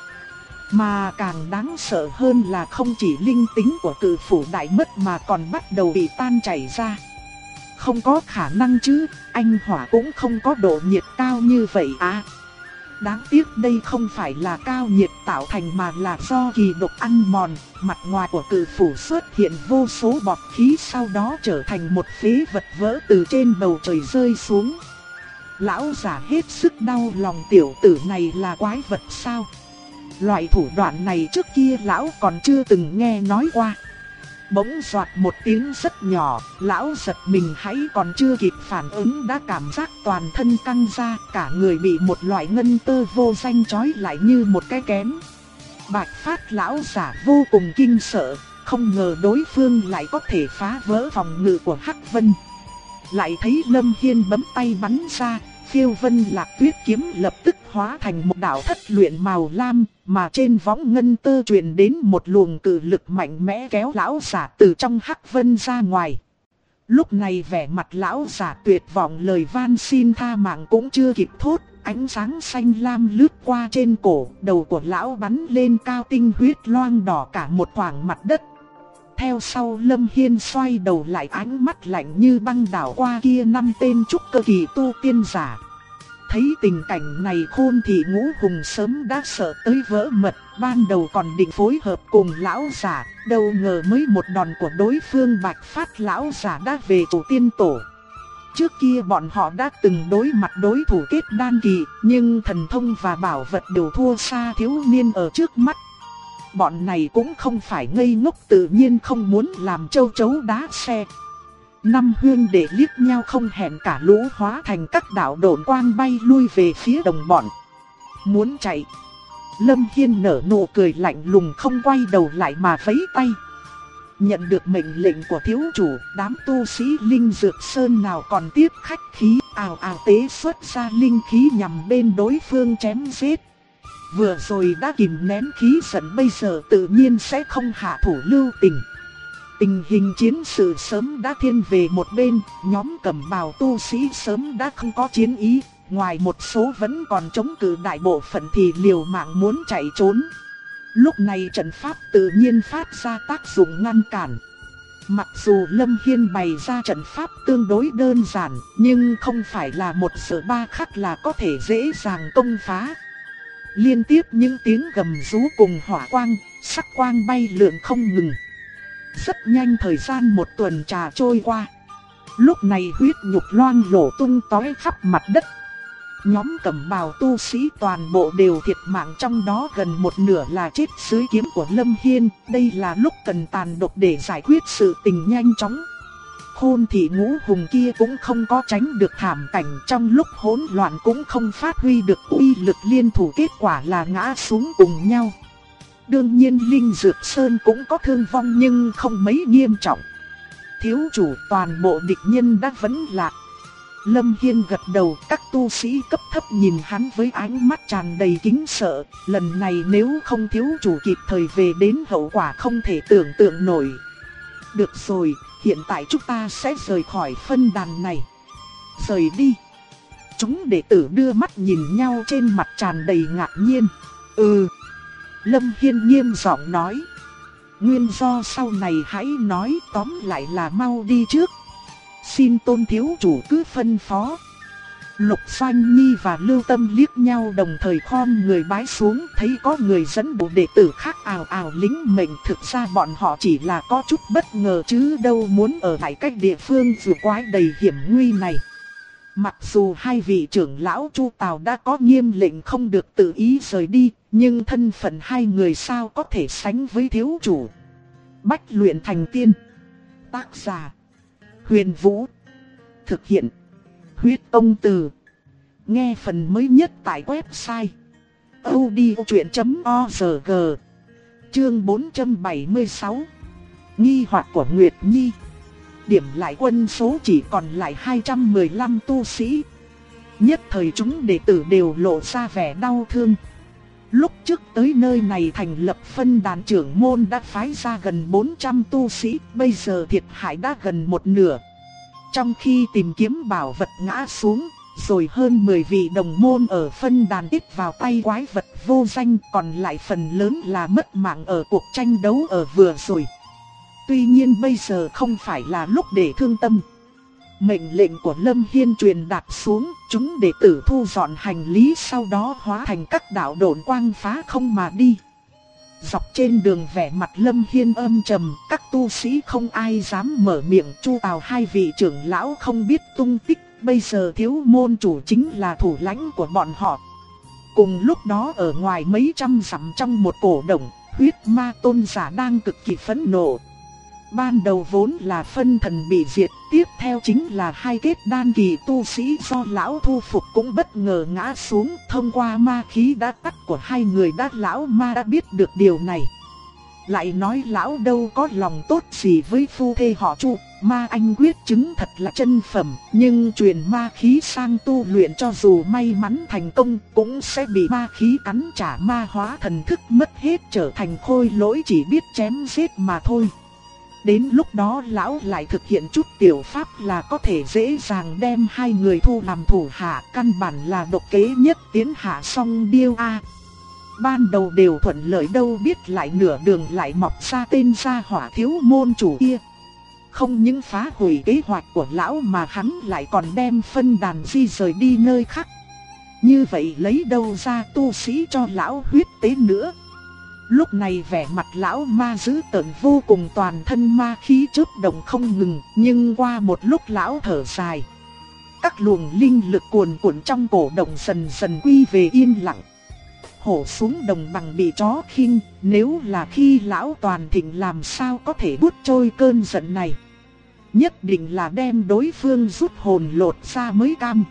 Mà càng đáng sợ hơn là không chỉ linh tính của cử phủ đại mất mà còn bắt đầu bị tan chảy ra. Không có khả năng chứ, anh hỏa cũng không có độ nhiệt cao như vậy à. Đáng tiếc đây không phải là cao nhiệt tạo thành mà là do kỳ độc ăn mòn. Mặt ngoài của cử phủ xuất hiện vô số bọt khí, sau đó trở thành một phế vật vỡ từ trên bầu trời rơi xuống. Lão giả hết sức đau lòng, tiểu tử này là quái vật sao? Loại thủ đoạn này trước kia lão còn chưa từng nghe nói qua. Bỗng xoạt một tiếng rất nhỏ, lão giật mình, hãy còn chưa kịp phản ứng đã cảm giác toàn thân căng ra, cả người bị một loại ngân tơ vô danh trói lại như một cái kén. Bạch Phát lão giả vô cùng kinh sợ, không ngờ đối phương lại có thể phá vỡ phòng ngự của Hắc Vân. Lại thấy Lâm Hiên bấm tay bắn ra, Phiêu Vân Lạc Tuyết kiếm lập tức hóa thành một đạo thất luyện màu lam, mà trên võng ngân tơ truyền đến một luồng cự lực mạnh mẽ kéo lão giả từ trong Hắc Vân ra ngoài. Lúc này vẻ mặt lão giả tuyệt vọng, lời van xin tha mạng cũng chưa kịp thốt, ánh sáng xanh lam lướt qua trên cổ, đầu của lão bắn lên cao, tinh huyết loang đỏ cả một khoảng mặt đất. Theo sau Lâm Hiên xoay đầu lại, ánh mắt lạnh như băng đảo qua kia 5 tên trúc cơ kỳ tu tiên giả. Thấy tình cảnh này, Khôn Thị Ngũ Hùng sớm đã sợ tới vỡ mật, ban đầu còn định phối hợp cùng lão giả, đâu ngờ mới một đòn của đối phương Bạch Phát lão giả đã về chủ tiên tổ. Trước kia bọn họ đã từng đối mặt đối thủ kết đan kỳ, nhưng thần thông và bảo vật đều thua xa thiếu niên ở trước mắt. Bọn này cũng không phải ngây ngốc, tự nhiên không muốn làm châu chấu đá xe. Năm huynh đệ liếc nhau không hẹn cả lũ hóa thành các đạo độn quang bay lui về phía đồng bọn. Muốn chạy. Lâm Hiên nở nụ cười lạnh lùng, không quay đầu lại mà vẫy tay. Nhận được mệnh lệnh của thiếu chủ, đám tu sĩ Linh Dược Sơn nào còn tiếp khách khí, ào ào tế xuất ra linh khí nhằm bên đối phương chém giết. Vừa rồi đã kìm nén khí giận, bây giờ tự nhiên sẽ không hạ thủ lưu tình. Tình hình chiến sự sớm đã thiên về một bên, nhóm cẩm bào tu sĩ sớm đã không có chiến ý, ngoài một số vẫn còn chống cự, đại bộ phận thì liều mạng muốn chạy trốn. Lúc này trận pháp tự nhiên phát ra tác dụng ngăn cản. Mặc dù Lâm Hiên bày ra trận pháp tương đối đơn giản, nhưng không phải là 1 giờ 3 khắc là có thể dễ dàng công phá. Liên tiếp những tiếng gầm rú cùng hỏa quang, sắc quang bay lượn không ngừng. Rất nhanh thời gian 1 tuần trà trôi qua. Lúc này huyết nhục loang lổ tung tóe khắp mặt đất. Nhóm cẩm bào tu sĩ toàn bộ đều thiệt mạng, trong đó gần 1/2 là chết dưới kiếm của Lâm Hiên. Đây là lúc cần tàn độc để giải quyết sự tình nhanh chóng. Khôn Thị Ngũ Hùng kia cũng không có tránh được thảm cảnh, trong lúc hỗn loạn cũng không phát huy được uy lực liên thủ, kết quả là ngã xuống cùng nhau. Đương nhiên Linh Dược Sơn cũng có thương vong nhưng không mấy nghiêm trọng. Thiếu chủ, toàn bộ địch nhân đã vấn lạc. Lâm Hiên gật đầu, các tu sĩ cấp thấp nhìn hắn với ánh mắt tràn đầy kính sợ. Lần này nếu không thiếu chủ kịp thời về đến, hậu quả không thể tưởng tượng nổi. Được rồi, hiện tại chúng ta sẽ rời khỏi phân đàn này. Rời đi. Chúng đệ tử đưa mắt nhìn nhau, trên mặt tràn đầy ngạc nhiên. Lâm Hiên nghiêm giọng nói. Nguyên do sau này hãy nói, tóm lại là mau đi trước. Xin Tôn thiếu chủ cứ phân phó. Lục Doanh Nhi và Lưu Tâm liếc nhau đồng thời khom người bái xuống, thấy có người dẫn bộ đệ tử khác ào ào lính mệnh. Thực ra bọn họ chỉ là có chút bất ngờ chứ đâu muốn ở lại cách địa phương vừa quái đầy hiểm nguy này. Mặc dù hai vị trưởng lão Chu Tào đã có nghiêm lệnh không được tự ý rời đi, nhưng thân phận hai người sao có thể sánh với thiếu chủ. Bách luyện thành tiên. Tác giả Huyền Vũ. Thực hiện Huyết công từ. Nghe phần mới nhất tại website audiochuyện.org. Chương 476. Nghi hoặc của Nguyệt Nhi. Điểm lại quân số chỉ còn lại 215 tu sĩ. Nhất thời chúng đệ tử đều lộ ra vẻ đau thương. Lúc trước tới nơi này thành lập phân đàn, trưởng môn đã phái ra gần 400 tu sĩ, bây giờ thiệt hại đã gần một nửa. Trong khi tìm kiếm bảo vật ngã xuống, rồi hơn 10 vị đồng môn ở phân đàn ít vào tay quái vật vô danh, còn lại phần lớn là mất mạng ở cuộc tranh đấu ở vừa rồi. Tuy nhiên bây giờ không phải là lúc để thương tâm. Mệnh lệnh của Lâm Hiên truyền đạt xuống, chúng đệ tử thu dọn hành lý, sau đó hóa thành các đạo độn quang phá không mà đi. Dọc trên đường vẻ mặt Lâm Hiên âm trầm, các tu sĩ không ai dám mở miệng. Chu Tào hai vị trưởng lão không biết tung tích, bây giờ thiếu môn chủ chính là thủ lãnh của bọn họ. Cùng lúc đó ở ngoài mấy trăm dặm trong một cổ động, huyết ma tôn giả đang cực kỳ phẫn nộ. Ban đầu vốn là phân thần bị diệt, tiếp theo chính là hai kết đan kỳ tu sĩ do lão thu phục cũng bất ngờ ngã xuống. Thông qua ma khí đã tắt của hai người đã, lão ma đã biết được điều này. Lại nói lão đâu có lòng tốt gì với phu thê họ Chu, ma anh quyết chứng thật là chân phẩm, nhưng truyền ma khí sang tu luyện cho dù may mắn thành công cũng sẽ bị ma khí cắn trả, ma hóa thần thức mất hết, trở thành khôi lỗi chỉ biết chém giết mà thôi. Đến lúc đó lão lại thực hiện chút tiểu pháp là có thể dễ dàng đem hai người thu làm thủ hạ, căn bản là độc kế nhất tiến hạ song điêu a. Ban đầu đều thuận lợi đâu biết lại nửa đường lại mọc ra tên gia hỏa thiếu môn chủ kia. Không những phá hủy kế hoạch của lão mà hắn lại còn đem phân đàn di rời đi nơi khác. Như vậy lấy đâu ra tu sĩ cho lão huyết tế nữa. Lúc này vẻ mặt lão ma dữ tợn vô cùng, toàn thân ma khí chớp động không ngừng, nhưng qua một lúc lão thở dài. Các luồng linh lực cuồn cuộn trong cổ động dần dần quy về yên lặng. Hổ xuống đồng bằng bị chó khinh, nếu là khi lão toàn thịnh làm sao có thể nuốt trôi cơn giận này. Nhất định là đem đối phương rút hồn lột ra mới cam.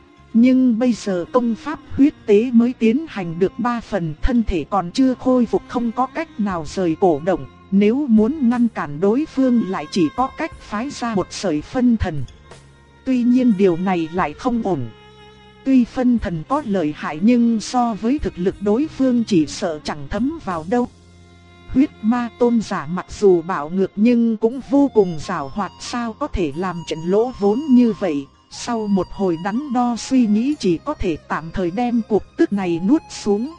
Nhưng bây giờ công pháp huyết tế mới tiến hành được 3 phần, thân thể còn chưa khôi phục, không có cách nào rời cổ động. Nếu muốn ngăn cản đối phương lại chỉ có cách phái ra một sợi phân thần. Tuy nhiên điều này lại không ổn. Tuy phân thần có lợi hại nhưng so với thực lực đối phương chỉ sợ chẳng thấm vào đâu. Huyết ma tôn giả mặc dù bạo ngược nhưng cũng vô cùng giàu hoạt, sao có thể làm trận lỗ vốn như vậy. Sau một hồi đắn đo suy nghĩ chỉ có thể tạm thời đem cuộc tức này nuốt xuống.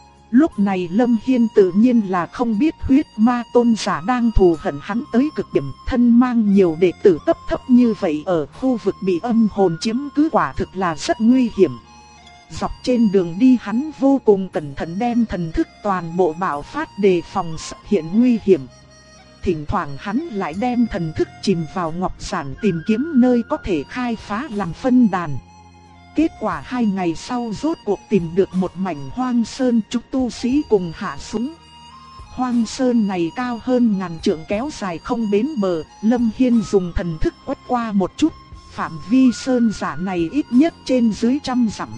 Lúc này Lâm Hiên tự nhiên là không biết huyết ma tôn giả đang thù hận hắn tới cực điểm, thân mang nhiều đệ tử cấp thấp như vậy ở khu vực bị âm hồn chiếm cứ quả thực là rất nguy hiểm. Dọc trên đường đi hắn vô cùng cẩn thận đem thần thức toàn bộ bạo phát đề phòng xuất hiện nguy hiểm. Thỉnh thoảng hắn lại đem thần thức chìm vào ngọc giản tìm kiếm nơi có thể khai phá làm phân đàn. Kết quả 2 ngày sau rốt cuộc tìm được một mảnh hoang sơn, chúng tu sĩ cùng hạ xuống. Hoang sơn này cao hơn ngàn trượng kéo dài không bến bờ, Lâm Hiên dùng thần thức quét qua một chút, phạm vi sơn giả này ít nhất trên dưới 100 dặm.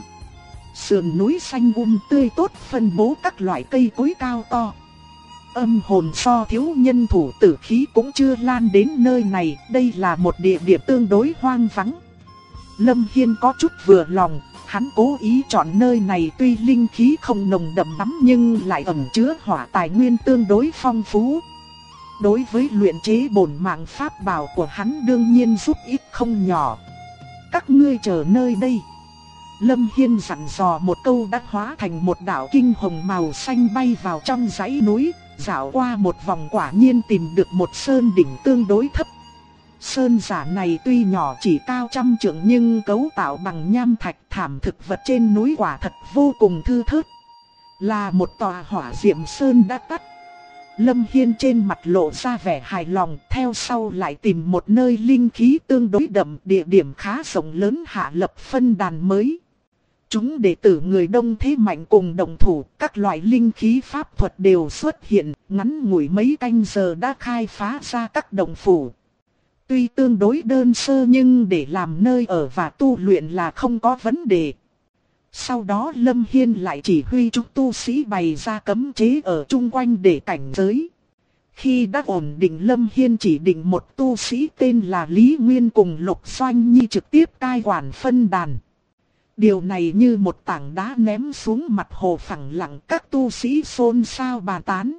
Sườn núi xanh tươi tốt phân bố các loại cây cối cao to. Âm hồn so thiếu nhân thủ tử khí cũng chưa lan đến nơi này, đây là một địa điểm tương đối hoang vắng. Lâm Hiên có chút vừa lòng, hắn cố ý chọn nơi này tuy linh khí không nồng đậm lắm nhưng lại ẩn chứa hỏa tài nguyên tương đối phong phú. Đối với luyện chế bổn mạng pháp bảo của hắn đương nhiên giúp ích không nhỏ. Các ngươi chờ nơi đây. Lâm Hiên dặn dò một câu đã hóa thành một đạo kinh hồng màu xanh bay vào trong dãy núi, dạo qua một vòng quả nhiên tìm được một sơn đỉnh tương đối thấp. Sơn giả này tuy nhỏ chỉ cao 100 trượng nhưng cấu tạo bằng nham thạch, thảm thực vật trên núi quả thật vô cùng thưa thớt. Là một tòa hỏa diệm sơn đã tắt. Lâm Hiên trên mặt lộ ra vẻ hài lòng, theo sau lại tìm một nơi linh khí tương đối đậm, địa điểm khá rộng lớn hạ lập phân đàn mới. Chúng đệ tử người đông thế mạnh cùng đồng thủ, các loại linh khí pháp thuật đều xuất hiện, ngắn ngủi mấy canh giờ đã khai phá ra các động phủ. tuy tương đối đơn sơ nhưng để làm nơi ở và tu luyện là không có vấn đề. Sau đó Lâm Hiên lại chỉ huy chúng tu sĩ bày ra cấm chế ở chung quanh để cảnh giới. Khi đã ổn định, Lâm Hiên chỉ định một tu sĩ tên là Lý Nguyên cùng Lục Doanh Nhi trực tiếp cai quản phân đàn. Điều này như một tảng đá ném xuống mặt hồ phẳng lặng, các tu sĩ xôn xao bàn tán.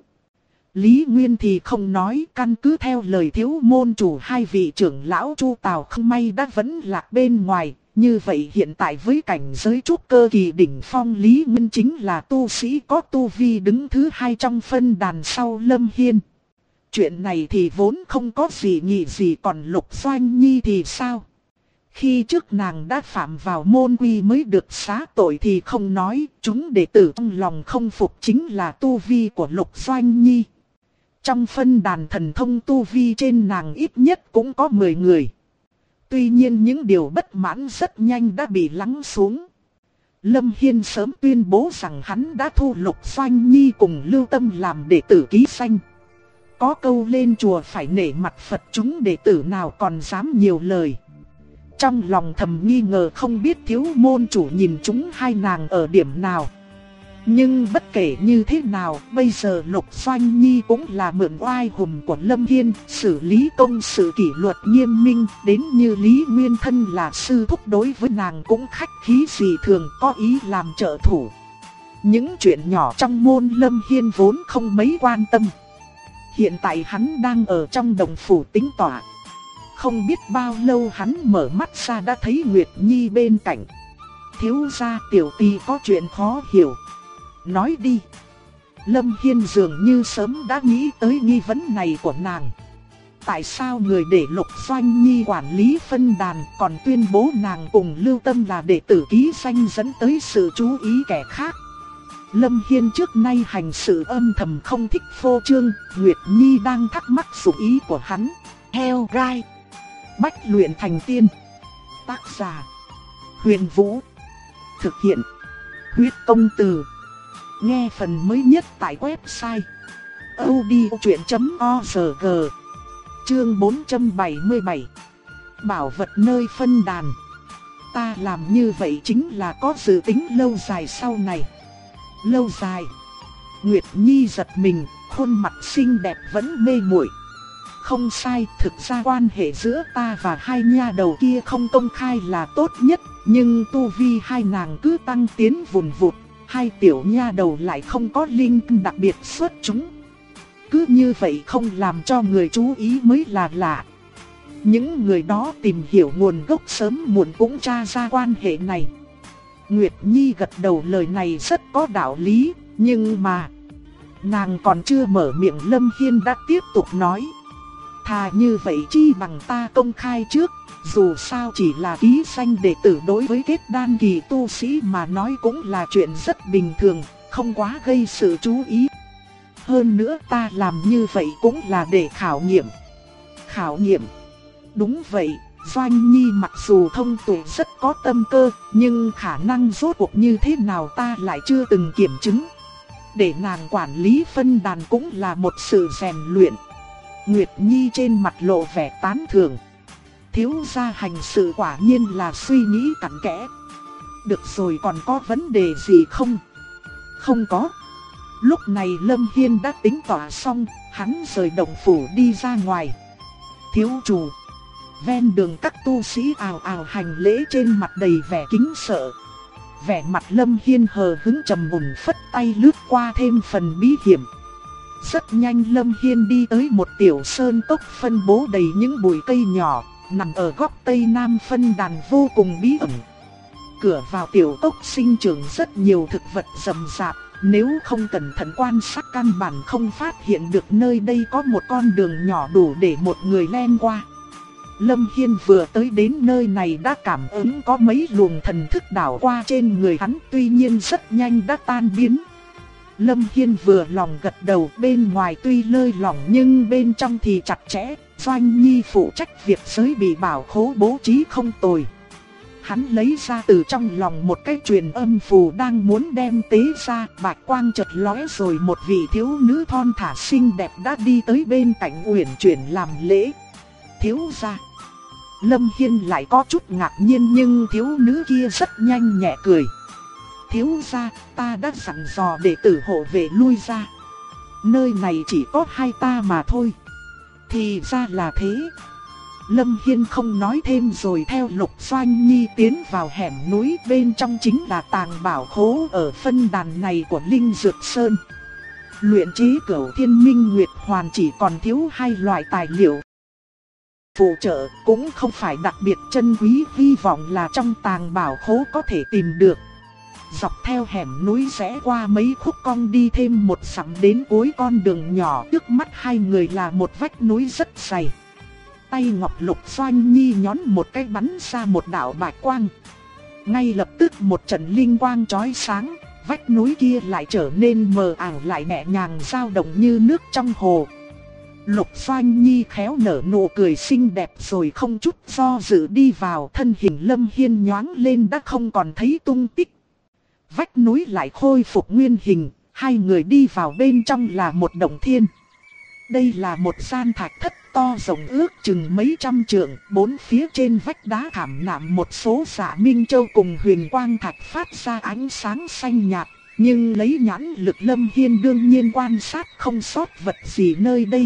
Lý Nguyên thì không nói, căn cứ theo lời thiếu môn chủ hai vị trưởng lão Chu Tào không may đã vẫn lạc bên ngoài. Như vậy hiện tại với cảnh giới trúc cơ kỳ đỉnh phong, Lý Nguyên chính là tu sĩ có tu vi đứng thứ hai trong phân đàn sau Lâm Hiên. Chuyện này thì vốn không có gì nghị gì, còn Lục Doanh Nhi thì sao? Khi trước nàng đã phạm vào môn quy mới được xá tội thì không nói, chúng đệ tử trong lòng không phục chính là tu vi của Lục Doanh Nhi. Trong phân đàn thần thông, tu vi trên nàng ít nhất cũng có 10 người. Tuy nhiên những điều bất mãn rất nhanh đã bị lắng xuống. Lâm Hiên sớm tuyên bố rằng hắn đã thu Lục Doanh Nhi cùng Lưu Tâm làm đệ tử ký danh. Có câu lên chùa phải nể mặt Phật, chúng đệ tử nào còn dám nhiều lời. Trong lòng thầm nghi ngờ không biết thiếu môn chủ nhìn chúng hai nàng ở điểm nào. Nhưng bất kể như thế nào, bây giờ Lục Doanh Nhi cũng là mượn oai hùng của Lâm Hiên, xử lý công sự kỷ luật nghiêm minh, đến như Lý Nguyên thân là sư thúc đối với nàng cũng khách khí dị thường, có ý làm trợ thủ. Những chuyện nhỏ trong môn Lâm Hiên vốn không mấy quan tâm. Hiện tại hắn đang ở trong đồng phủ tính tọa. Không biết bao lâu hắn mở mắt ra đã thấy Nguyệt Nhi bên cạnh. Thiếu gia, tiểu tỳ có chuyện khó hiểu. Nói đi. Lâm Hiên dường như sớm đã nghĩ tới nghi vấn này của nàng. Tại sao người để Lục Doanh Nhi quản lý phân đàn còn tuyên bố nàng cùng Lưu Tâm là đệ tử ký danh, dẫn tới sự chú ý kẻ khác? Lâm Hiên trước nay hành sự âm thầm không thích phô trương, Nguyệt Nhi đang thắc mắc dụng ý của hắn. Heo gai. Bách luyện thành tiên. Tác giả: Huyền Vũ. Thực hiện: Huyết Công Từ. Nghe phần mới nhất tại website audiochuyện.org. Chương 477. Bảo vật nơi phân đàn. Ta làm như vậy chính là có dự tính lâu dài sau này. Lâu dài? Nguyệt Nhi giật mình, khuôn mặt xinh đẹp vẫn mê muội. Không sai, thực ra quan hệ giữa ta và hai nha đầu kia không công khai là tốt nhất, nhưng tu vi hai nàng cứ tăng tiến vùn vụt, hai tiểu nha đầu lại không có linh đặc biệt xuất chúng. Cứ như vậy không làm cho người chú ý mới là lạ. Những người đó tìm hiểu nguồn gốc sớm muộn cũng tra ra quan hệ này. Nguyệt Nhi gật đầu, lời này rất có đạo lý, nhưng mà nàng còn chưa mở miệng, Lâm Hiên đã tiếp tục nói. Thà như vậy chi bằng ta công khai trước, dù sao chỉ là ký danh đệ tử, đối với kết đan kỳ tu sĩ mà nói cũng là chuyện rất bình thường, không quá gây sự chú ý. Hơn nữa ta làm như vậy cũng là để khảo nghiệm. Khảo nghiệm? Đúng vậy, Doanh Nhi mặc dù thông tuệ rất có tâm cơ, nhưng khả năng rốt cuộc như thế nào ta lại chưa từng kiểm chứng. Để nàng quản lý phân đàn cũng là một sự rèn luyện. Nguyệt Nhi trên mặt lộ vẻ tán thưởng. Thiếu gia hành sự quả nhiên là suy nghĩ cặn kẽ. Được rồi, còn có vấn đề gì không? Không có. Lúc này Lâm Hiên đã tính tỏa xong, hắn rời động phủ đi ra ngoài. Thiếu chủ. Ven đường các tu sĩ ào ào hành lễ, trên mặt đầy vẻ kính sợ. Vẻ mặt Lâm Hiên hờ hững trầm mùn, phất tay lướt qua thêm phần bí hiểm. Rất nhanh Lâm Hiên đi tới một tiểu sơn cốc phân bố đầy những bụi cây nhỏ, nằm ở góc tây nam phân đàn vô cùng bí ẩn. Cửa vào tiểu cốc sinh trưởng rất nhiều thực vật rậm rạp, nếu không cẩn thận quan sát căn bản không phát hiện được nơi đây có một con đường nhỏ đủ để một người len qua. Lâm Hiên vừa tới đến nơi này đã cảm ứng có mấy luồng thần thức đảo qua trên người hắn, tuy nhiên rất nhanh đã tan biến. Lâm Hiên vừa lòng gật đầu, bên ngoài tuy lơi lỏng nhưng bên trong thì chặt chẽ, Doanh Nhi phụ trách việc giới bị bảo khố bố trí không tồi. Hắn lấy ra từ trong lòng một cái truyền âm phù đang muốn đem tế ra, bạch quang chợt lóe rồi một vị thiếu nữ thon thả xinh đẹp đã đi tới bên cạnh Uyển Chuyển làm lễ. thiếu gia. Lâm Hiên lại có chút ngạc nhiên nhưng thiếu nữ kia rất nhanh nhẹ cười. Thiếu gia, ta đã dặn dò đệ tử hộ vệ lui ra. Nơi này chỉ có hai ta mà thôi. Thì ra là thế. Lâm Hiên không nói thêm rồi theo Lục Doanh Nhi tiến vào hẻm núi, bên trong chính là tàng bảo khố ở phân đàn này của Linh Dược Sơn. Luyện chế Cửu Thiên Minh Nguyệt Hoàn chỉ còn thiếu hai loại tài liệu phụ trợ, cũng không phải đặc biệt chân quý, hy vọng là trong tàng bảo khố có thể tìm được. Dọc theo hẻm núi rẽ qua mấy khúc cong đi thêm một dặm đến cuối con đường nhỏ, trước mắt hai người là một vách núi rất dày. Tay ngọc Lục Doanh Nhi nhón một cái bắn ra một đạo bạch quang. Ngay lập tức một trận linh quang chói sáng, vách núi kia lại trở nên mờ ảo lại nhẹ nhàng dao động như nước trong hồ. Lục Doanh Nhi khéo nở nụ cười xinh đẹp rồi không chút do dự đi vào, thân hình Lâm Hiên nhoáng lên đã không còn thấy tung tích. Vách núi lại khôi phục nguyên hình, hai người đi vào bên trong là một động thiên. Đây là một gian thạch thất to rộng ước chừng mấy trăm trượng, bốn phía trên vách đá khảm nạm một số Dạ Minh Châu cùng huyền quang thạch phát ra ánh sáng xanh nhạt. Nhưng lấy nhãn lực Lâm Hiên đương nhiên quan sát không sót vật gì nơi đây.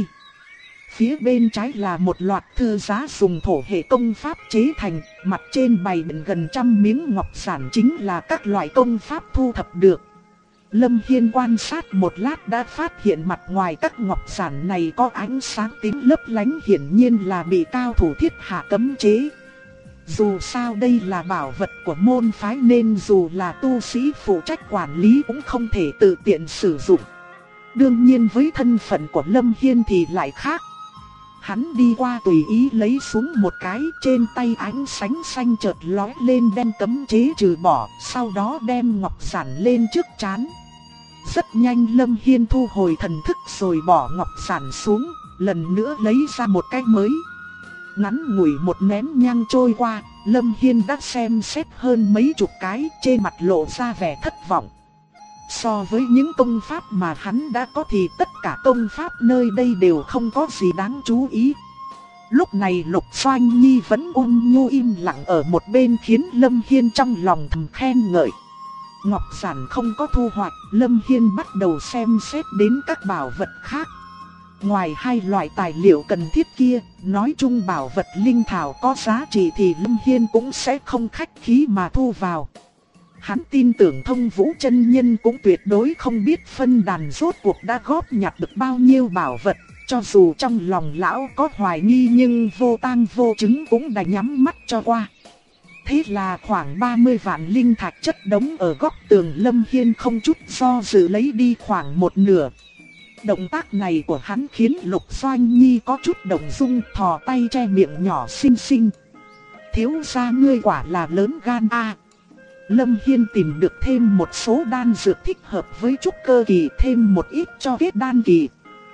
Phía bên trái là một loạt thư giá dùng thổ hệ công pháp chế thành, mặt trên bày biện gần trăm miếng ngọc giản chính là các loại công pháp thu thập được. Lâm Hiên quan sát một lát đã phát hiện mặt ngoài các ngọc giản này có ánh sáng tím lấp lánh, hiển nhiên là bị cao thủ thiết hạ cấm chế. Dù sao đây là bảo vật của môn phái nên dù là tu sĩ phụ trách quản lý cũng không thể tự tiện sử dụng. Đương nhiên với thân phận của Lâm Hiên thì lại khác. Hắn đi qua tùy ý lấy xuống một cái, trên tay ánh sáng xanh chợt lóe lên đem cấm chế trừ bỏ, sau đó đem ngọc giản lên trước trán. Rất nhanh Lâm Hiên thu hồi thần thức rồi bỏ ngọc giản xuống, lần nữa lấy ra một cái mới. Ngắn ngủi một nén nhang trôi qua, Lâm Hiên đã xem xét hơn mấy chục cái, trên mặt lộ ra vẻ thất vọng. So với những công pháp mà hắn đã có thì tất cả công pháp nơi đây đều không có gì đáng chú ý. Lúc này Lục Doanh Nhi vẫn ôn nhu im lặng ở một bên khiến Lâm Hiên trong lòng thầm khen ngợi. Ngọc giản không có thu hoạch, Lâm Hiên bắt đầu xem xét đến các bảo vật khác. Ngoài hai loại tài liệu cần thiết kia, nói chung bảo vật linh thảo có giá trị thì Lâm Hiên cũng sẽ không khách khí mà thu vào. Hắn tin tưởng Thông Vũ chân nhân cũng tuyệt đối không biết phân đàn rốt cuộc đã góp nhặt được bao nhiêu bảo vật. Cho dù trong lòng lão có hoài nghi nhưng vô tang vô chứng cũng đành nhắm mắt cho qua. Thế là khoảng 30 vạn linh thạch chất đống ở góc tường, Lâm Hiên không chút do dự lấy đi khoảng một nửa. Động tác này của hắn khiến Lục Doanh Nhi có chút động dung, thò tay che miệng nhỏ xinh xinh. Thiếu gia ngươi quả là lớn gan a. Lâm Hiên tìm được thêm một số đan dược thích hợp với trúc cơ kỳ, thêm một ít cho kết đan kỳ.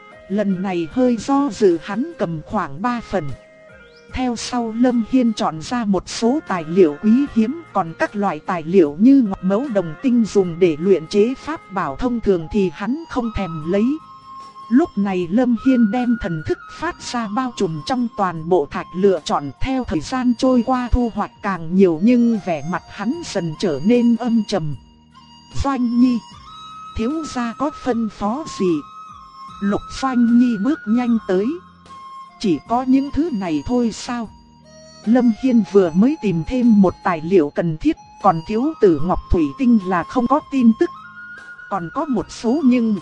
Lần này hơi do dự, hắn cầm khoảng 3 phần. Theo sau Lâm Hiên chọn ra một số tài liệu quý hiếm, còn các loại tài liệu như ngọc mẫu đồng tinh dùng để luyện chế pháp bảo thông thường thì hắn không thèm lấy. Lúc này Lâm Hiên đem thần thức phát ra bao trùm trong toàn bộ thạch, lựa chọn. Theo thời gian trôi qua thu hoạch càng nhiều nhưng vẻ mặt hắn dần trở nên âm trầm. Doanh Nhi, thiếu gia có phân phó gì? Lục Doanh Nhi bước nhanh tới. Chỉ có những thứ này thôi sao? Lâm Hiên vừa mới tìm thêm một tài liệu cần thiết, còn thiếu tử ngọc thủy tinh là không có tin tức. Còn có một số nhưng...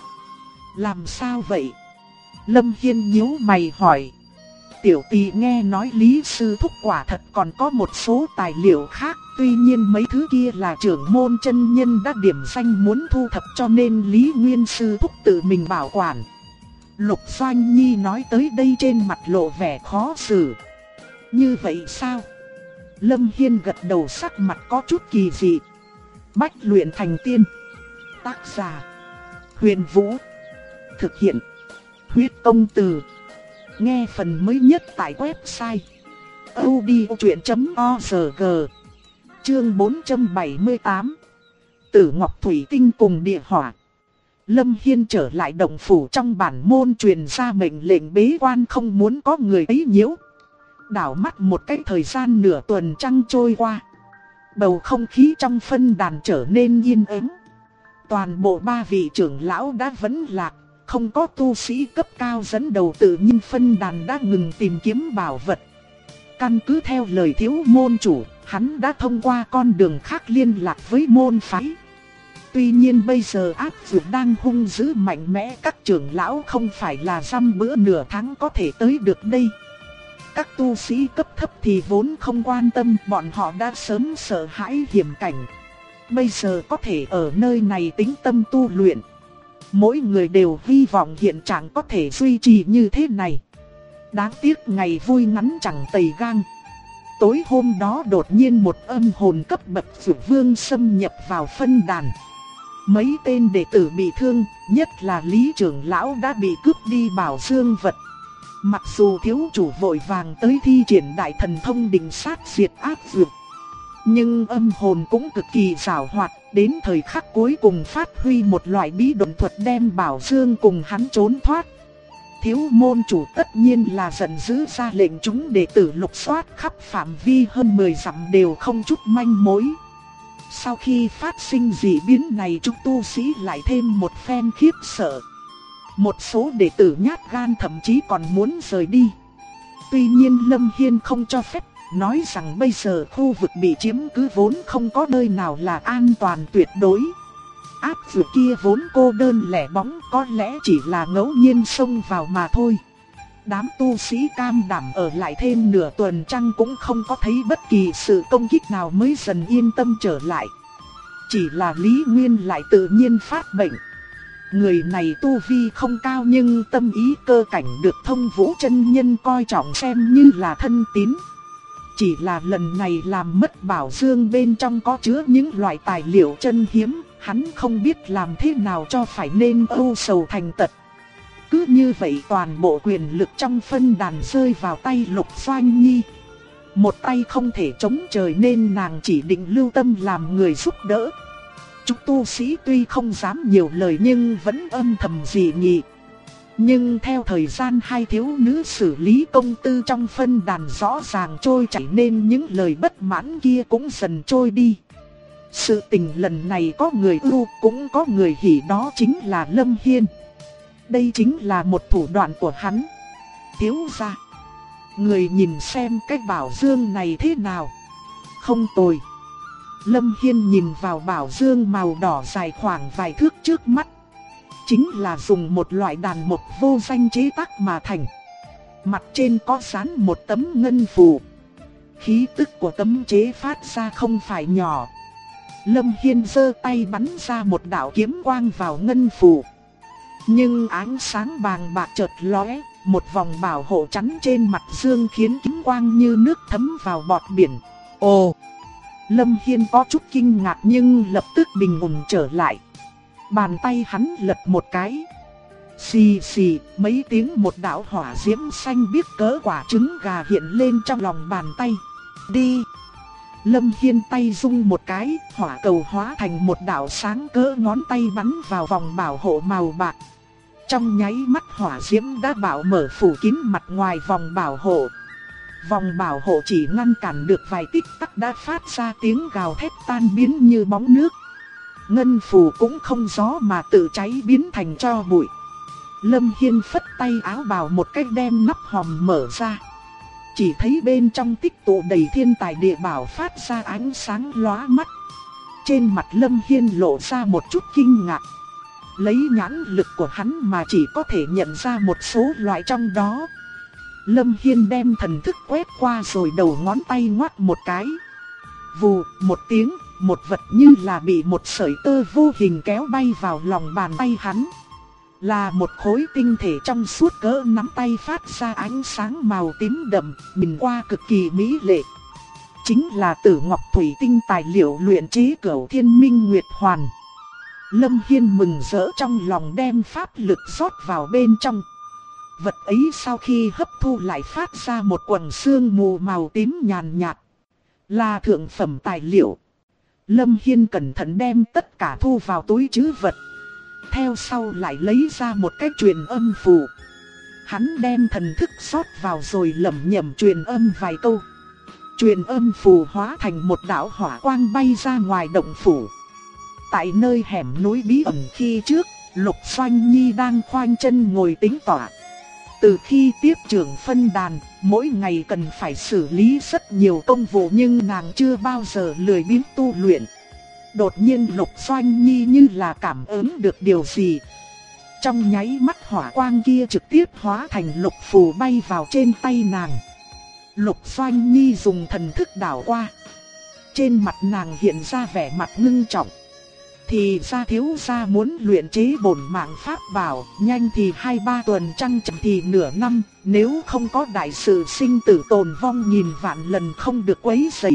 Làm sao vậy? Lâm Hiên nhíu mày hỏi. Tiểu tỷ nghe nói Lý Sư Thúc quả thật còn có một số tài liệu khác, tuy nhiên mấy thứ kia là trưởng môn chân nhân đã điểm danh muốn thu thập cho nên Lý Nguyên Sư Thúc tự mình bảo quản. Lục Doanh Nhi nói tới đây trên mặt lộ vẻ khó xử. Như vậy sao? Lâm Hiên gật đầu, sắc mặt có chút kỳ dị. Bách luyện thành tiên. Tác giả Huyền Vũ. Thực hiện Huyết Công Từ. Nghe phần mới nhất tại website audiochuyện.org. Chương 478. Tử Ngọc Thủy Tinh cùng địa hỏa. Lâm Hiên trở lại động phủ, trong bản môn truyền ra mệnh lệnh bế quan không muốn có người ấy nhiễu. Đảo mắt một cái thời gian nửa tuần trăng trôi qua. Bầu không khí trong phân đàn trở nên yên ắng. Toàn bộ 3 vị trưởng lão đã vẫn lạc, không có tu sĩ cấp cao dẫn đầu, tự nhiên phân đàn đã ngừng tìm kiếm bảo vật. Căn cứ theo lời thiếu môn chủ, hắn đã thông qua con đường khác liên lạc với môn phái. Tuy nhiên bây giờ ác dược đang hung dữ mạnh mẽ, các trưởng lão không phải là dăm bữa nửa tháng có thể tới được đây. Các tu sĩ cấp thấp thì vốn không quan tâm, bọn họ đã sớm sợ hãi hiểm cảnh. Bây giờ có thể ở nơi này tĩnh tâm tu luyện. Mỗi người đều hy vọng hiện trạng có thể duy trì như thế này. Đáng tiếc ngày vui ngắn chẳng tày gang. Tối hôm đó đột nhiên một âm hồn cấp bậc Dược Vương xâm nhập vào phân đàn. Mấy tên đệ tử bị thương, nhất là Lý trưởng lão đã bị cướp đi bảo dương vật. Mặc dù thiếu chủ vội vàng tới thi triển đại thần thông định sát diệt ác dược, nhưng âm hồn cũng cực kỳ giàu hoạt, đến thời khắc cuối cùng phát huy một loại bí độn thuật đem bảo dương cùng hắn trốn thoát. Thiếu môn chủ tất nhiên là giận dữ ra lệnh chúng đệ tử lục soát khắp phạm vi hơn 10 dặm đều không chút manh mối. Sau khi phát sinh dị biến này, chúng tu sĩ lại thêm một phen khiếp sợ. Một số đệ tử nhát gan thậm chí còn muốn rời đi. Tuy nhiên Lâm Hiên không cho phép, nói rằng bây giờ khu vực bị chiếm cứ vốn không có nơi nào là an toàn tuyệt đối. Ác dược kia vốn cô đơn lẻ bóng, có lẽ chỉ là ngẫu nhiên xông vào mà thôi. Đám tu sĩ cam đảm ở lại thêm nửa tuần trăng cũng không có thấy bất kỳ sự công kích nào mới dần yên tâm trở lại. Chỉ là Lý Nguyên lại tự nhiên phát bệnh. Người này tu vi không cao nhưng tâm ý cơ cảnh được Thông Vũ chân nhân coi trọng xem như là thân tín. Chỉ là lần này làm mất bảo dương bên trong có chứa những loại tài liệu chân hiếm, hắn không biết làm thế nào cho phải nên âu sầu thành tật. Cứ như vậy toàn bộ quyền lực trong phân đàn rơi vào tay Lục Doanh Nhi. Một tay không thể chống trời nên nàng chỉ định lưu tâm làm người giúp đỡ. Chúng tu sĩ tuy không dám nhiều lời nhưng vẫn âm thầm dị nghị. Nhưng theo thời gian hai thiếu nữ xử lý công tư trong phân đàn rõ ràng trôi chảy nên những lời bất mãn kia cũng dần trôi đi. Sự tình lần này có người ưu cũng có người hỉ, đó chính là Lâm Hiên. Đây chính là một thủ đoạn của hắn. Thiếu gia, người nhìn xem cái bảo dương này thế nào. Không tồi. Lâm Hiên nhìn vào bảo dương màu đỏ dài khoảng vài thước trước mắt. Chính là dùng một loại đàn mộc vô danh chế tác mà thành. Mặt trên có dán một tấm ngân phù. Khí tức của tấm chế phát ra không phải nhỏ. Lâm Hiên giơ tay bắn ra một đạo kiếm quang vào ngân phù. Nhưng ánh sáng bàng bạc chợt lóe, một vòng bảo hộ chắn trên mặt dương khiến kiếm quang như nước thấm vào bọt biển. Ồ! Lâm Hiên có chút kinh ngạc nhưng lập tức bình ổn trở lại. Bàn tay hắn lật một cái. Xì xì, mấy tiếng một đạo hỏa diễm xanh biếc cỡ quả trứng gà hiện lên trong lòng bàn tay. Đi! Lâm Hiên tay rung một cái, hỏa cầu hóa thành một đạo sáng cỡ ngón tay bắn vào vòng bảo hộ màu bạc. Trong nháy mắt hỏa diễm đã bạo mở phủ kín mặt ngoài vòng bảo hộ. Vòng bảo hộ chỉ ngăn cản được vài tích tắc đã phát ra tiếng gào thét tan biến như bóng nước. Ngân phù cũng không gió mà tự cháy biến thành tro bụi. Lâm Hiên phất tay áo bào một cách đem nắp hòm mở ra. Chỉ thấy bên trong tích tụ đầy thiên tài địa bảo phát ra ánh sáng lóa mắt. Trên mặt Lâm Hiên lộ ra một chút kinh ngạc. Lấy nhãn lực của hắn mà chỉ có thể nhận ra một số loại trong đó. Lâm Hiên đem thần thức quét qua rồi đầu ngón tay ngoắt một cái. Vù, một tiếng, một vật như là bị một sợi tơ vô hình kéo bay vào lòng bàn tay hắn. Là một khối tinh thể trong suốt cỡ nắm tay phát ra ánh sáng màu tím đậm, nhìn qua cực kỳ mỹ lệ. Chính là Tử Ngọc Thủy Tinh tài liệu luyện chế Cửu Thiên Minh Nguyệt Hoàn. Lâm Hiên mừng rỡ trong lòng đem pháp lực rót vào bên trong. Vật ấy sau khi hấp thu lại phát ra một quầng sương mù màu tím nhàn nhạt. Là thượng phẩm tài liệu. Lâm Hiên cẩn thận đem tất cả thu vào túi trữ vật. Theo sau lại lấy ra một cái truyền âm phù. Hắn đem thần thức rót vào rồi lẩm nhẩm truyền âm vài câu. Truyền âm phù hóa thành một đạo hỏa quang bay ra ngoài động phủ. Tại nơi hẻm núi bí ẩn khi trước, Lục Doanh Nhi đang khoanh chân ngồi tĩnh tọa. Từ khi tiếp trưởng phân đàn, mỗi ngày cần phải xử lý rất nhiều công vụ nhưng nàng chưa bao giờ lười biếng tu luyện. Đột nhiên Lục Doanh Nhi như là cảm ứng được điều gì. Trong nháy mắt hỏa quang kia trực tiếp hóa thành lục phù bay vào trên tay nàng. Lục Doanh Nhi dùng thần thức đảo qua. Trên mặt nàng hiện ra vẻ mặt ngưng trọng. Thì ra thiếu gia muốn luyện chế bổn mạng pháp bảo, nhanh thì 2-3 tuần, chăng chậm thì nửa năm, nếu không có đại sự sinh tử tồn vong nghìn vạn lần không được quấy rầy.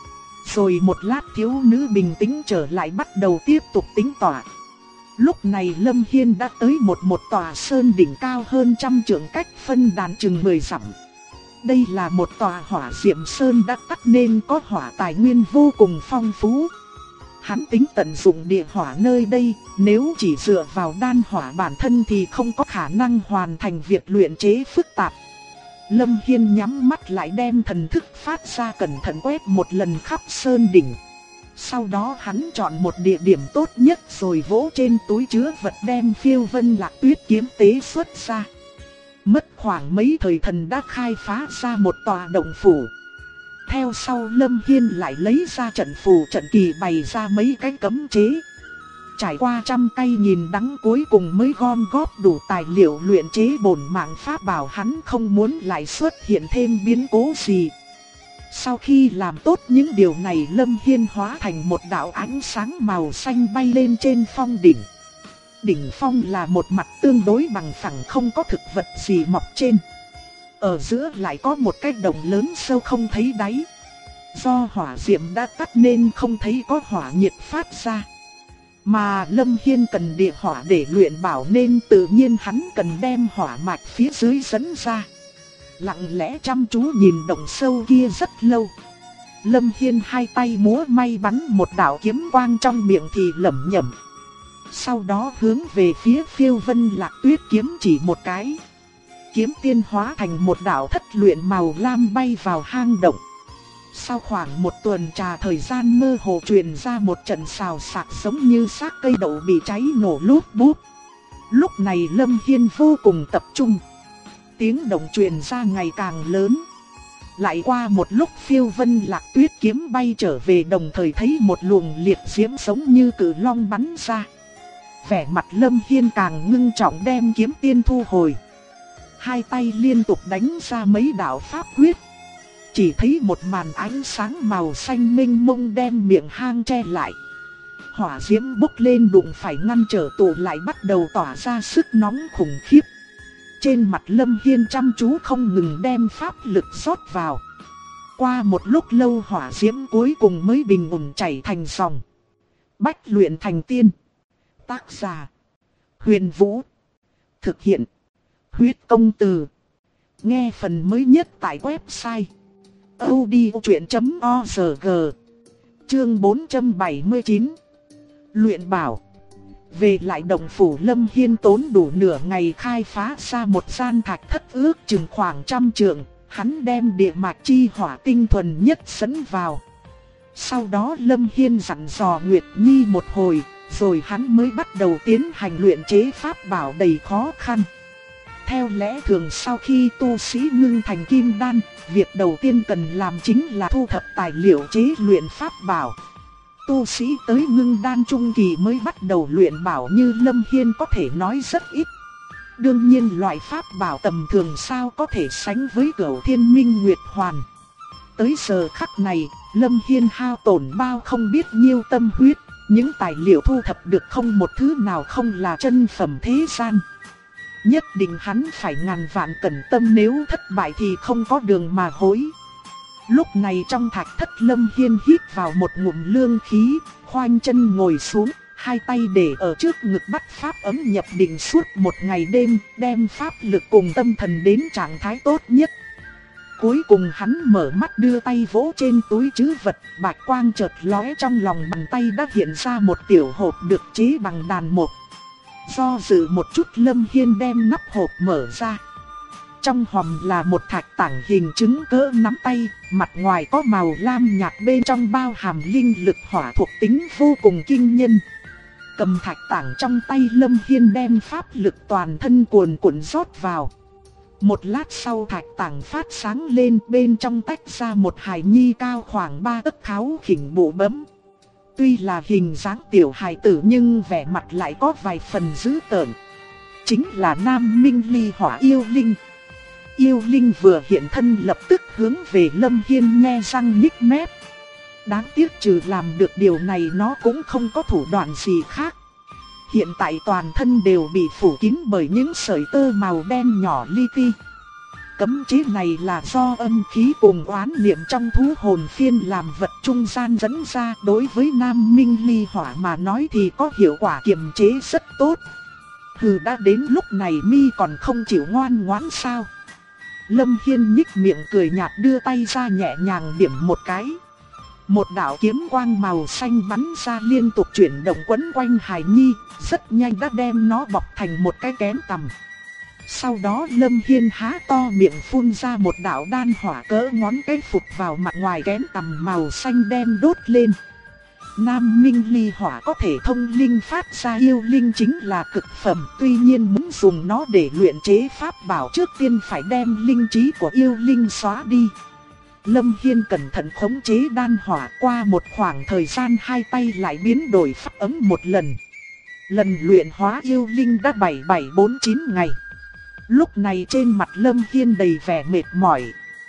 Rồi một lát thiếu nữ bình tĩnh trở lại bắt đầu tiếp tục tính tỏa. Lúc này Lâm Hiên đã tới một tòa sơn đỉnh cao hơn 100 trượng cách phân đàn chừng 10 dặm. Đây là một tòa hỏa diệm sơn đã tắt nên có hỏa tài nguyên vô cùng phong phú. Hắn tính tận dụng địa hỏa nơi đây, nếu chỉ dựa vào đan hỏa bản thân thì không có khả năng hoàn thành việc luyện chế phức tạp. Lâm Hiên nhắm mắt lại đem thần thức phát ra cẩn thận quét một lần khắp sơn đỉnh. Sau đó hắn chọn một địa điểm tốt nhất rồi vỗ trên túi chứa vật đem Phiêu Vân Lạc Tuyết kiếm tế xuất ra. Mất khoảng mấy thời thần đã khai phá ra một tòa động phủ. Theo sau Lâm Hiên lại lấy ra trận phù trận kỳ bày ra mấy cái cấm chế. Trải qua trăm cây nhìn đắng cuối cùng mới gom góp đủ tài liệu luyện chế bổn mạng pháp bảo, hắn không muốn lại xuất hiện thêm biến cố gì. Sau khi làm tốt những điều này, Lâm Hiên hóa thành một đạo ánh sáng màu xanh bay lên trên phong đỉnh. Đỉnh phong là một mặt tương đối bằng phẳng, không có thực vật gì mọc trên. Ở giữa lại có một cái động lớn sâu không thấy đáy. Do hỏa diệm đã tắt nên không thấy có hỏa nhiệt phát ra. Mà Lâm Hiên cần địa hỏa để luyện bảo nên tự nhiên hắn cần đem hỏa mạch phía dưới dẫn ra. Lặng lẽ chăm chú nhìn động sâu kia rất lâu. Lâm Hiên hai tay múa may bắn một đạo kiếm quang trong miệng thì lẩm nhẩm. Sau đó hướng về phía Phiêu Vân Lạc Tuyết kiếm chỉ một cái. Kiếm tiên hóa thành một đạo thất luyện màu lam bay vào hang động. Sau khoảng một tuần trà thời gian mơ hồ truyền ra một trận xào xạc giống như xác cây đậu bị cháy nổ lút bút. Lúc này Lâm Hiên vô cùng tập trung. Tiếng động truyền ra ngày càng lớn. Lại qua một lúc Phiêu Vân Lạc Tuyết kiếm bay trở về, đồng thời thấy một luồng liệt diễm giống như cự long bắn ra. Vẻ mặt Lâm Hiên càng ngưng trọng đem kiếm tiên thu hồi. Hai tay liên tục đánh ra mấy đạo pháp quyết. Chỉ thấy một màn ánh sáng màu xanh mênh mông đem miệng hang che lại. Hỏa diễm bốc lên đụng phải ngăn trở tụ lại bắt đầu tỏa ra sức nóng khủng khiếp. Trên mặt Lâm Hiên chăm chú không ngừng đem pháp lực rót vào. Qua một lúc lâu hỏa diễm cuối cùng mới bình ổn chảy thành dòng. Bách luyện thành tiên. Tác giả: Huyền Vũ. Thực hiện: Huyết Công Từ. Nghe phần mới nhất tại website audiochuyện.org. Chương 479. Luyện bảo. Về lại động phủ, Lâm Hiên tốn đủ nửa ngày khai phá ra một gian thạch thất ước chừng khoảng 100 trượng. Hắn đem địa mạch chi hỏa tinh thuần nhất dẫn vào. Sau đó Lâm Hiên dặn dò Nguyệt Nhi một hồi, rồi hắn mới bắt đầu tiến hành luyện chế pháp bảo đầy khó khăn. Theo lẽ thường sau khi tu sĩ ngưng thành kim đan, việc đầu tiên cần làm chính là thu thập tài liệu chế luyện pháp bảo. Tu sĩ tới ngưng đan trung kỳ mới bắt đầu luyện bảo như Lâm Hiên có thể nói rất ít. Đương nhiên loại pháp bảo tầm thường sao có thể sánh với Cửu Thiên Minh Nguyệt Hoàn. Tới giờ khắc này, Lâm Hiên hao tổn bao không biết nhiêu tâm huyết. Những tài liệu thu thập được không một thứ nào không là chân phẩm thế gian. Nhất định hắn phải ngàn vạn cẩn tâm, nếu thất bại thì không có đường mà hối. Lúc này trong thạch thất, Lâm Hiên hít vào một ngụm lương khí, khoanh chân ngồi xuống, hai tay để ở trước ngực bắt pháp ấm nhập định suốt một ngày đêm, đem pháp lực cùng tâm thần đến trạng thái tốt nhất. Cuối cùng hắn mở mắt đưa tay vỗ trên túi trữ vật, bạch quang chợt lóe, trong lòng bàn tay đã hiện ra một tiểu hộp được chế bằng đàn mộc. Do dự một chút, Lâm Hiên đem nắp hộp mở ra. Trong hòm là một thạch tảng hình trứng cỡ nắm tay, mặt ngoài có màu lam nhạt, bên trong bao hàm linh lực hỏa thuộc tính vô cùng kinh nhân. Cầm thạch tảng trong tay, Lâm Hiên đem pháp lực toàn thân cuồn cuộn rót vào. Một lát sau thạch tảng phát sáng lên, bên trong tách ra một hài nhi cao khoảng 3 tấc kháo khỉnh bụ bấm. Tuy là hình dáng tiểu hài tử nhưng vẻ mặt lại có vài phần dữ tợn. Chính là Nam Minh Ly Hỏa yêu linh. Yêu linh vừa hiện thân lập tức hướng về Lâm Hiên nhe răng nhích mép. Đáng tiếc trừ làm được điều này nó cũng không có thủ đoạn gì khác. Hiện tại toàn thân đều bị phủ kín bởi những sợi tơ màu đen nhỏ li ti. Cấm chế này là do âm khí cùng oán niệm trong thú hồn phiên làm vật trung gian dẫn ra. Đối với Nam Minh Ly Hỏa mà nói thì có hiệu quả kiềm chế rất tốt. Hừ, đã đến lúc này mi còn không chịu ngoan ngoãn sao? Lâm Hiên nhích miệng cười nhạt, đưa tay ra nhẹ nhàng điểm một cái. Một đạo kiếm quang màu xanh bắn ra liên tục chuyển động quấn quanh hài nhi, rất nhanh đã đem nó bọc thành một cái kén tằm. Sau đó Lâm Hiên há to miệng phun ra một đạo đan hỏa cỡ ngón cái phụt vào mặt ngoài kén tằm màu xanh đen đốt lên. Nam Minh Ly Hỏa có thể thông linh phát ra yêu linh chính là cực phẩm, tuy nhiên muốn dùng nó để luyện chế pháp bảo trước tiên phải đem linh trí của yêu linh xóa đi. Lâm Hiên cẩn thận khống chế đan hỏa, qua một khoảng thời gian hai tay lại biến đổi pháp ấm một lần. Lần luyện hóa yêu linh đã 7749 ngày. Lúc này trên mặt Lâm Hiên đầy vẻ mệt mỏi.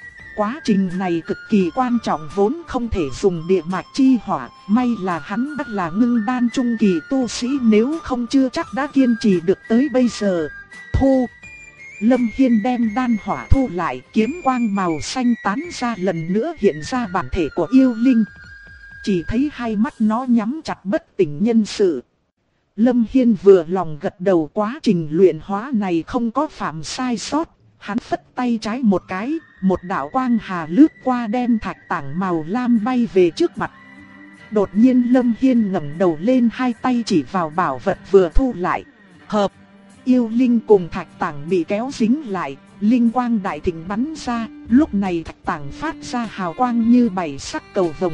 Quá trình này cực kỳ quan trọng, vốn không thể dùng địa mạch chi hỏa, may là hắn đã là ngưng đan trung kỳ tu sĩ, nếu không chưa chắc đã kiên trì được tới bây giờ. Thu. Lâm Hiên đem đan hỏa thu lại, kiếm quang màu xanh tán ra, lần nữa hiện ra bản thể của yêu linh. Chỉ thấy hai mắt nó nhắm chặt bất tỉnh nhân sự. Lâm Hiên vừa lòng gật đầu, quá trình luyện hóa này không có phạm sai sót. Hắn phất tay trái một cái, một đạo quang hà lướt qua đem thạch tảng màu lam bay về trước mặt. Đột nhiên Lâm Hiên ngẩng đầu lên, hai tay chỉ vào bảo vật vừa thu lại. Hợp, yêu linh cùng thạch tảng bị kéo dính lại, linh quang đại thịnh bắn ra, lúc này thạch tảng phát ra hào quang như bảy sắc cầu vồng.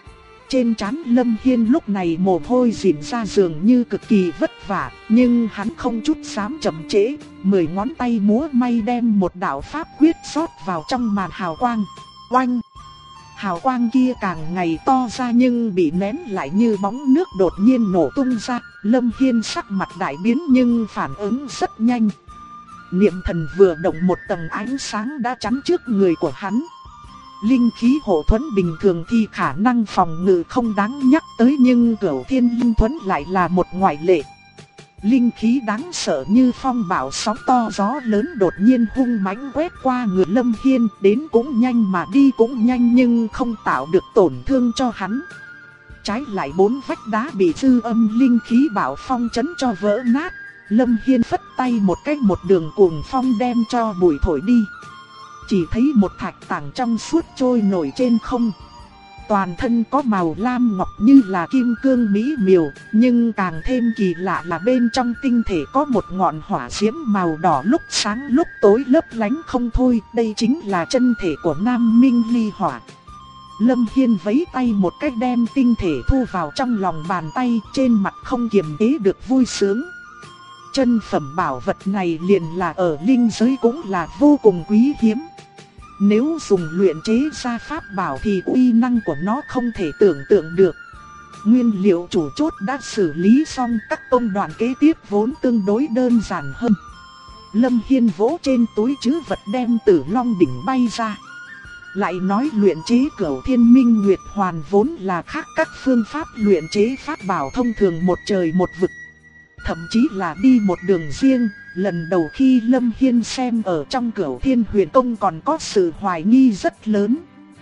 Trên trán Lâm Hiên lúc này mồ hôi rỉn ra, dường như cực kỳ vất vả, nhưng hắn không chút dám chậm trễ, 10 ngón tay múa may đem một đạo pháp quyết rót vào trong màn hào quang. Oanh! Hào quang kia càng ngày to ra nhưng bị nén lại như bóng nước đột nhiên nổ tung ra. Lâm Hiên sắc mặt đại biến nhưng phản ứng rất nhanh. Niệm thần vừa động, một tầng ánh sáng đã chắn trước người của hắn. Linh khí hộ thuẫn bình thường thì khả năng phòng ngự không đáng nhắc tới, nhưng Cửu Thiên Linh Thuẫn lại là một ngoại lệ. Linh khí đáng sợ như phong bão sóng to gió lớn đột nhiên hung mãnh quét qua người Lâm Hiên, đến cũng nhanh mà đi cũng nhanh nhưng không tạo được tổn thương cho hắn. Trái lại bốn vách đá bị dư âm linh khí bão phong chấn cho vỡ nát. Lâm Hiên phất tay một cách, một đường cuồng phong đem cho bụi thổi đi. Chỉ thấy một thạch tảng trong suốt trôi nổi trên không. Toàn thân có màu lam ngọc như là kim cương mỹ miều, nhưng càng thêm kỳ lạ là bên trong tinh thể có một ngọn hỏa diễm màu đỏ lúc sáng lúc tối lấp lánh không thôi. Đây chính là chân thể của Nam Minh Ly Hỏa. Lâm Hiên vẫy tay một cách đem tinh thể thu vào trong lòng bàn tay, trên mặt không kiềm chế được vui sướng. Chân phẩm bảo vật này liền là ở linh giới cũng là vô cùng quý hiếm. Nếu dùng luyện chế ra pháp bảo thì uy năng của nó không thể tưởng tượng được. Nguyên liệu chủ chốt đã xử lý xong, các công đoạn kế tiếp vốn tương đối đơn giản hơn. Lâm Hiên vỗ trên túi trữ vật đem Tử Long đỉnh bay ra. Lại nói luyện chế Cửu Thiên Minh Nguyệt Hoàn vốn là khác các phương pháp luyện chế pháp bảo thông thường một trời một vực. Thậm chí là đi một đường riêng. Lần đầu khi Lâm Hiên xem ở trong Cửu Thiên Huyền Công còn có sự hoài nghi rất lớn.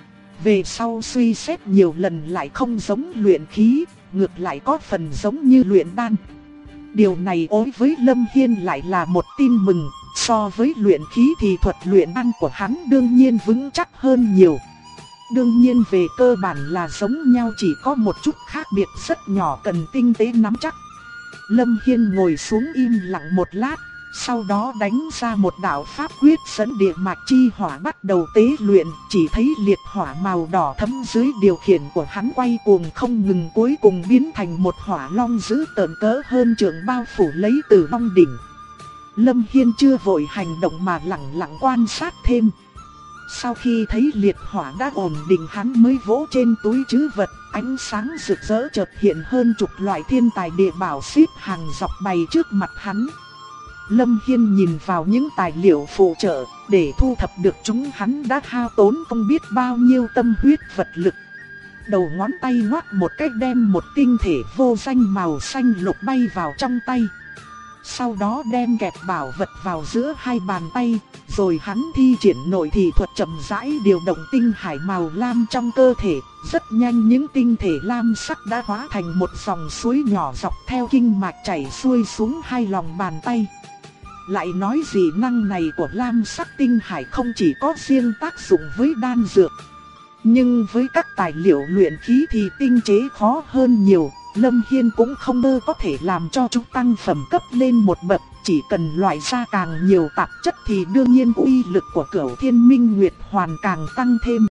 Về sau suy xét nhiều lần lại không giống luyện khí, ngược lại có phần giống như luyện đan. Điều này đối với Lâm Hiên lại là một tin mừng, so với luyện khí thì thuật luyện đan của hắn đương nhiên vững chắc hơn nhiều. Đương nhiên về cơ bản là giống nhau, chỉ có một chút khác biệt rất nhỏ cần tinh tế nắm chắc. Lâm Hiên ngồi xuống im lặng một lát, Sau đó đánh ra một đạo pháp quyết dẫn địa mạch chi hỏa bắt đầu tế luyện, chỉ thấy liệt hỏa màu đỏ thẫm dưới điều khiển của hắn quay cuồng không ngừng, cuối cùng biến thành một hỏa long dữ tợn cỡ hơn trượng bao phủ lấy Tử Long đỉnh. Lâm Hiên chưa vội hành động mà lặng lặng quan sát thêm. Sau khi thấy liệt hỏa đã ổn định, hắn mới vỗ trên túi trữ vật, ánh sáng rực rỡ chợt hiện hơn chục loại thiên tài địa bảo xếp hàng dọc bày trước mặt hắn. Lâm Hiên nhìn vào những tài liệu phụ trợ, để thu thập được chúng hắn đã hao tốn không biết bao nhiêu tâm huyết vật lực. Đầu ngón tay ngoắc một cách đem một tinh thể vô danh màu xanh lục bay vào trong tay. Sau đó đem kẹp bảo vật vào giữa hai bàn tay, rồi hắn thi triển nội thị thuật chậm rãi điều động tinh hải màu lam trong cơ thể. Rất nhanh những tinh thể lam sắc đã hóa thành một dòng suối nhỏ dọc theo kinh mạch chảy xuôi xuống hai lòng bàn tay. Lại nói dị năng này của lam sắc tinh hải không chỉ có riêng tác dụng với đan dược, nhưng với các tài liệu luyện khí thì tinh chế khó hơn nhiều. Lâm Hiên cũng không mơ có thể làm cho chúng tăng phẩm cấp lên một bậc, chỉ cần loại ra càng nhiều tạp chất thì đương nhiên uy lực của Cửu Thiên Minh Nguyệt Hoàn càng tăng thêm.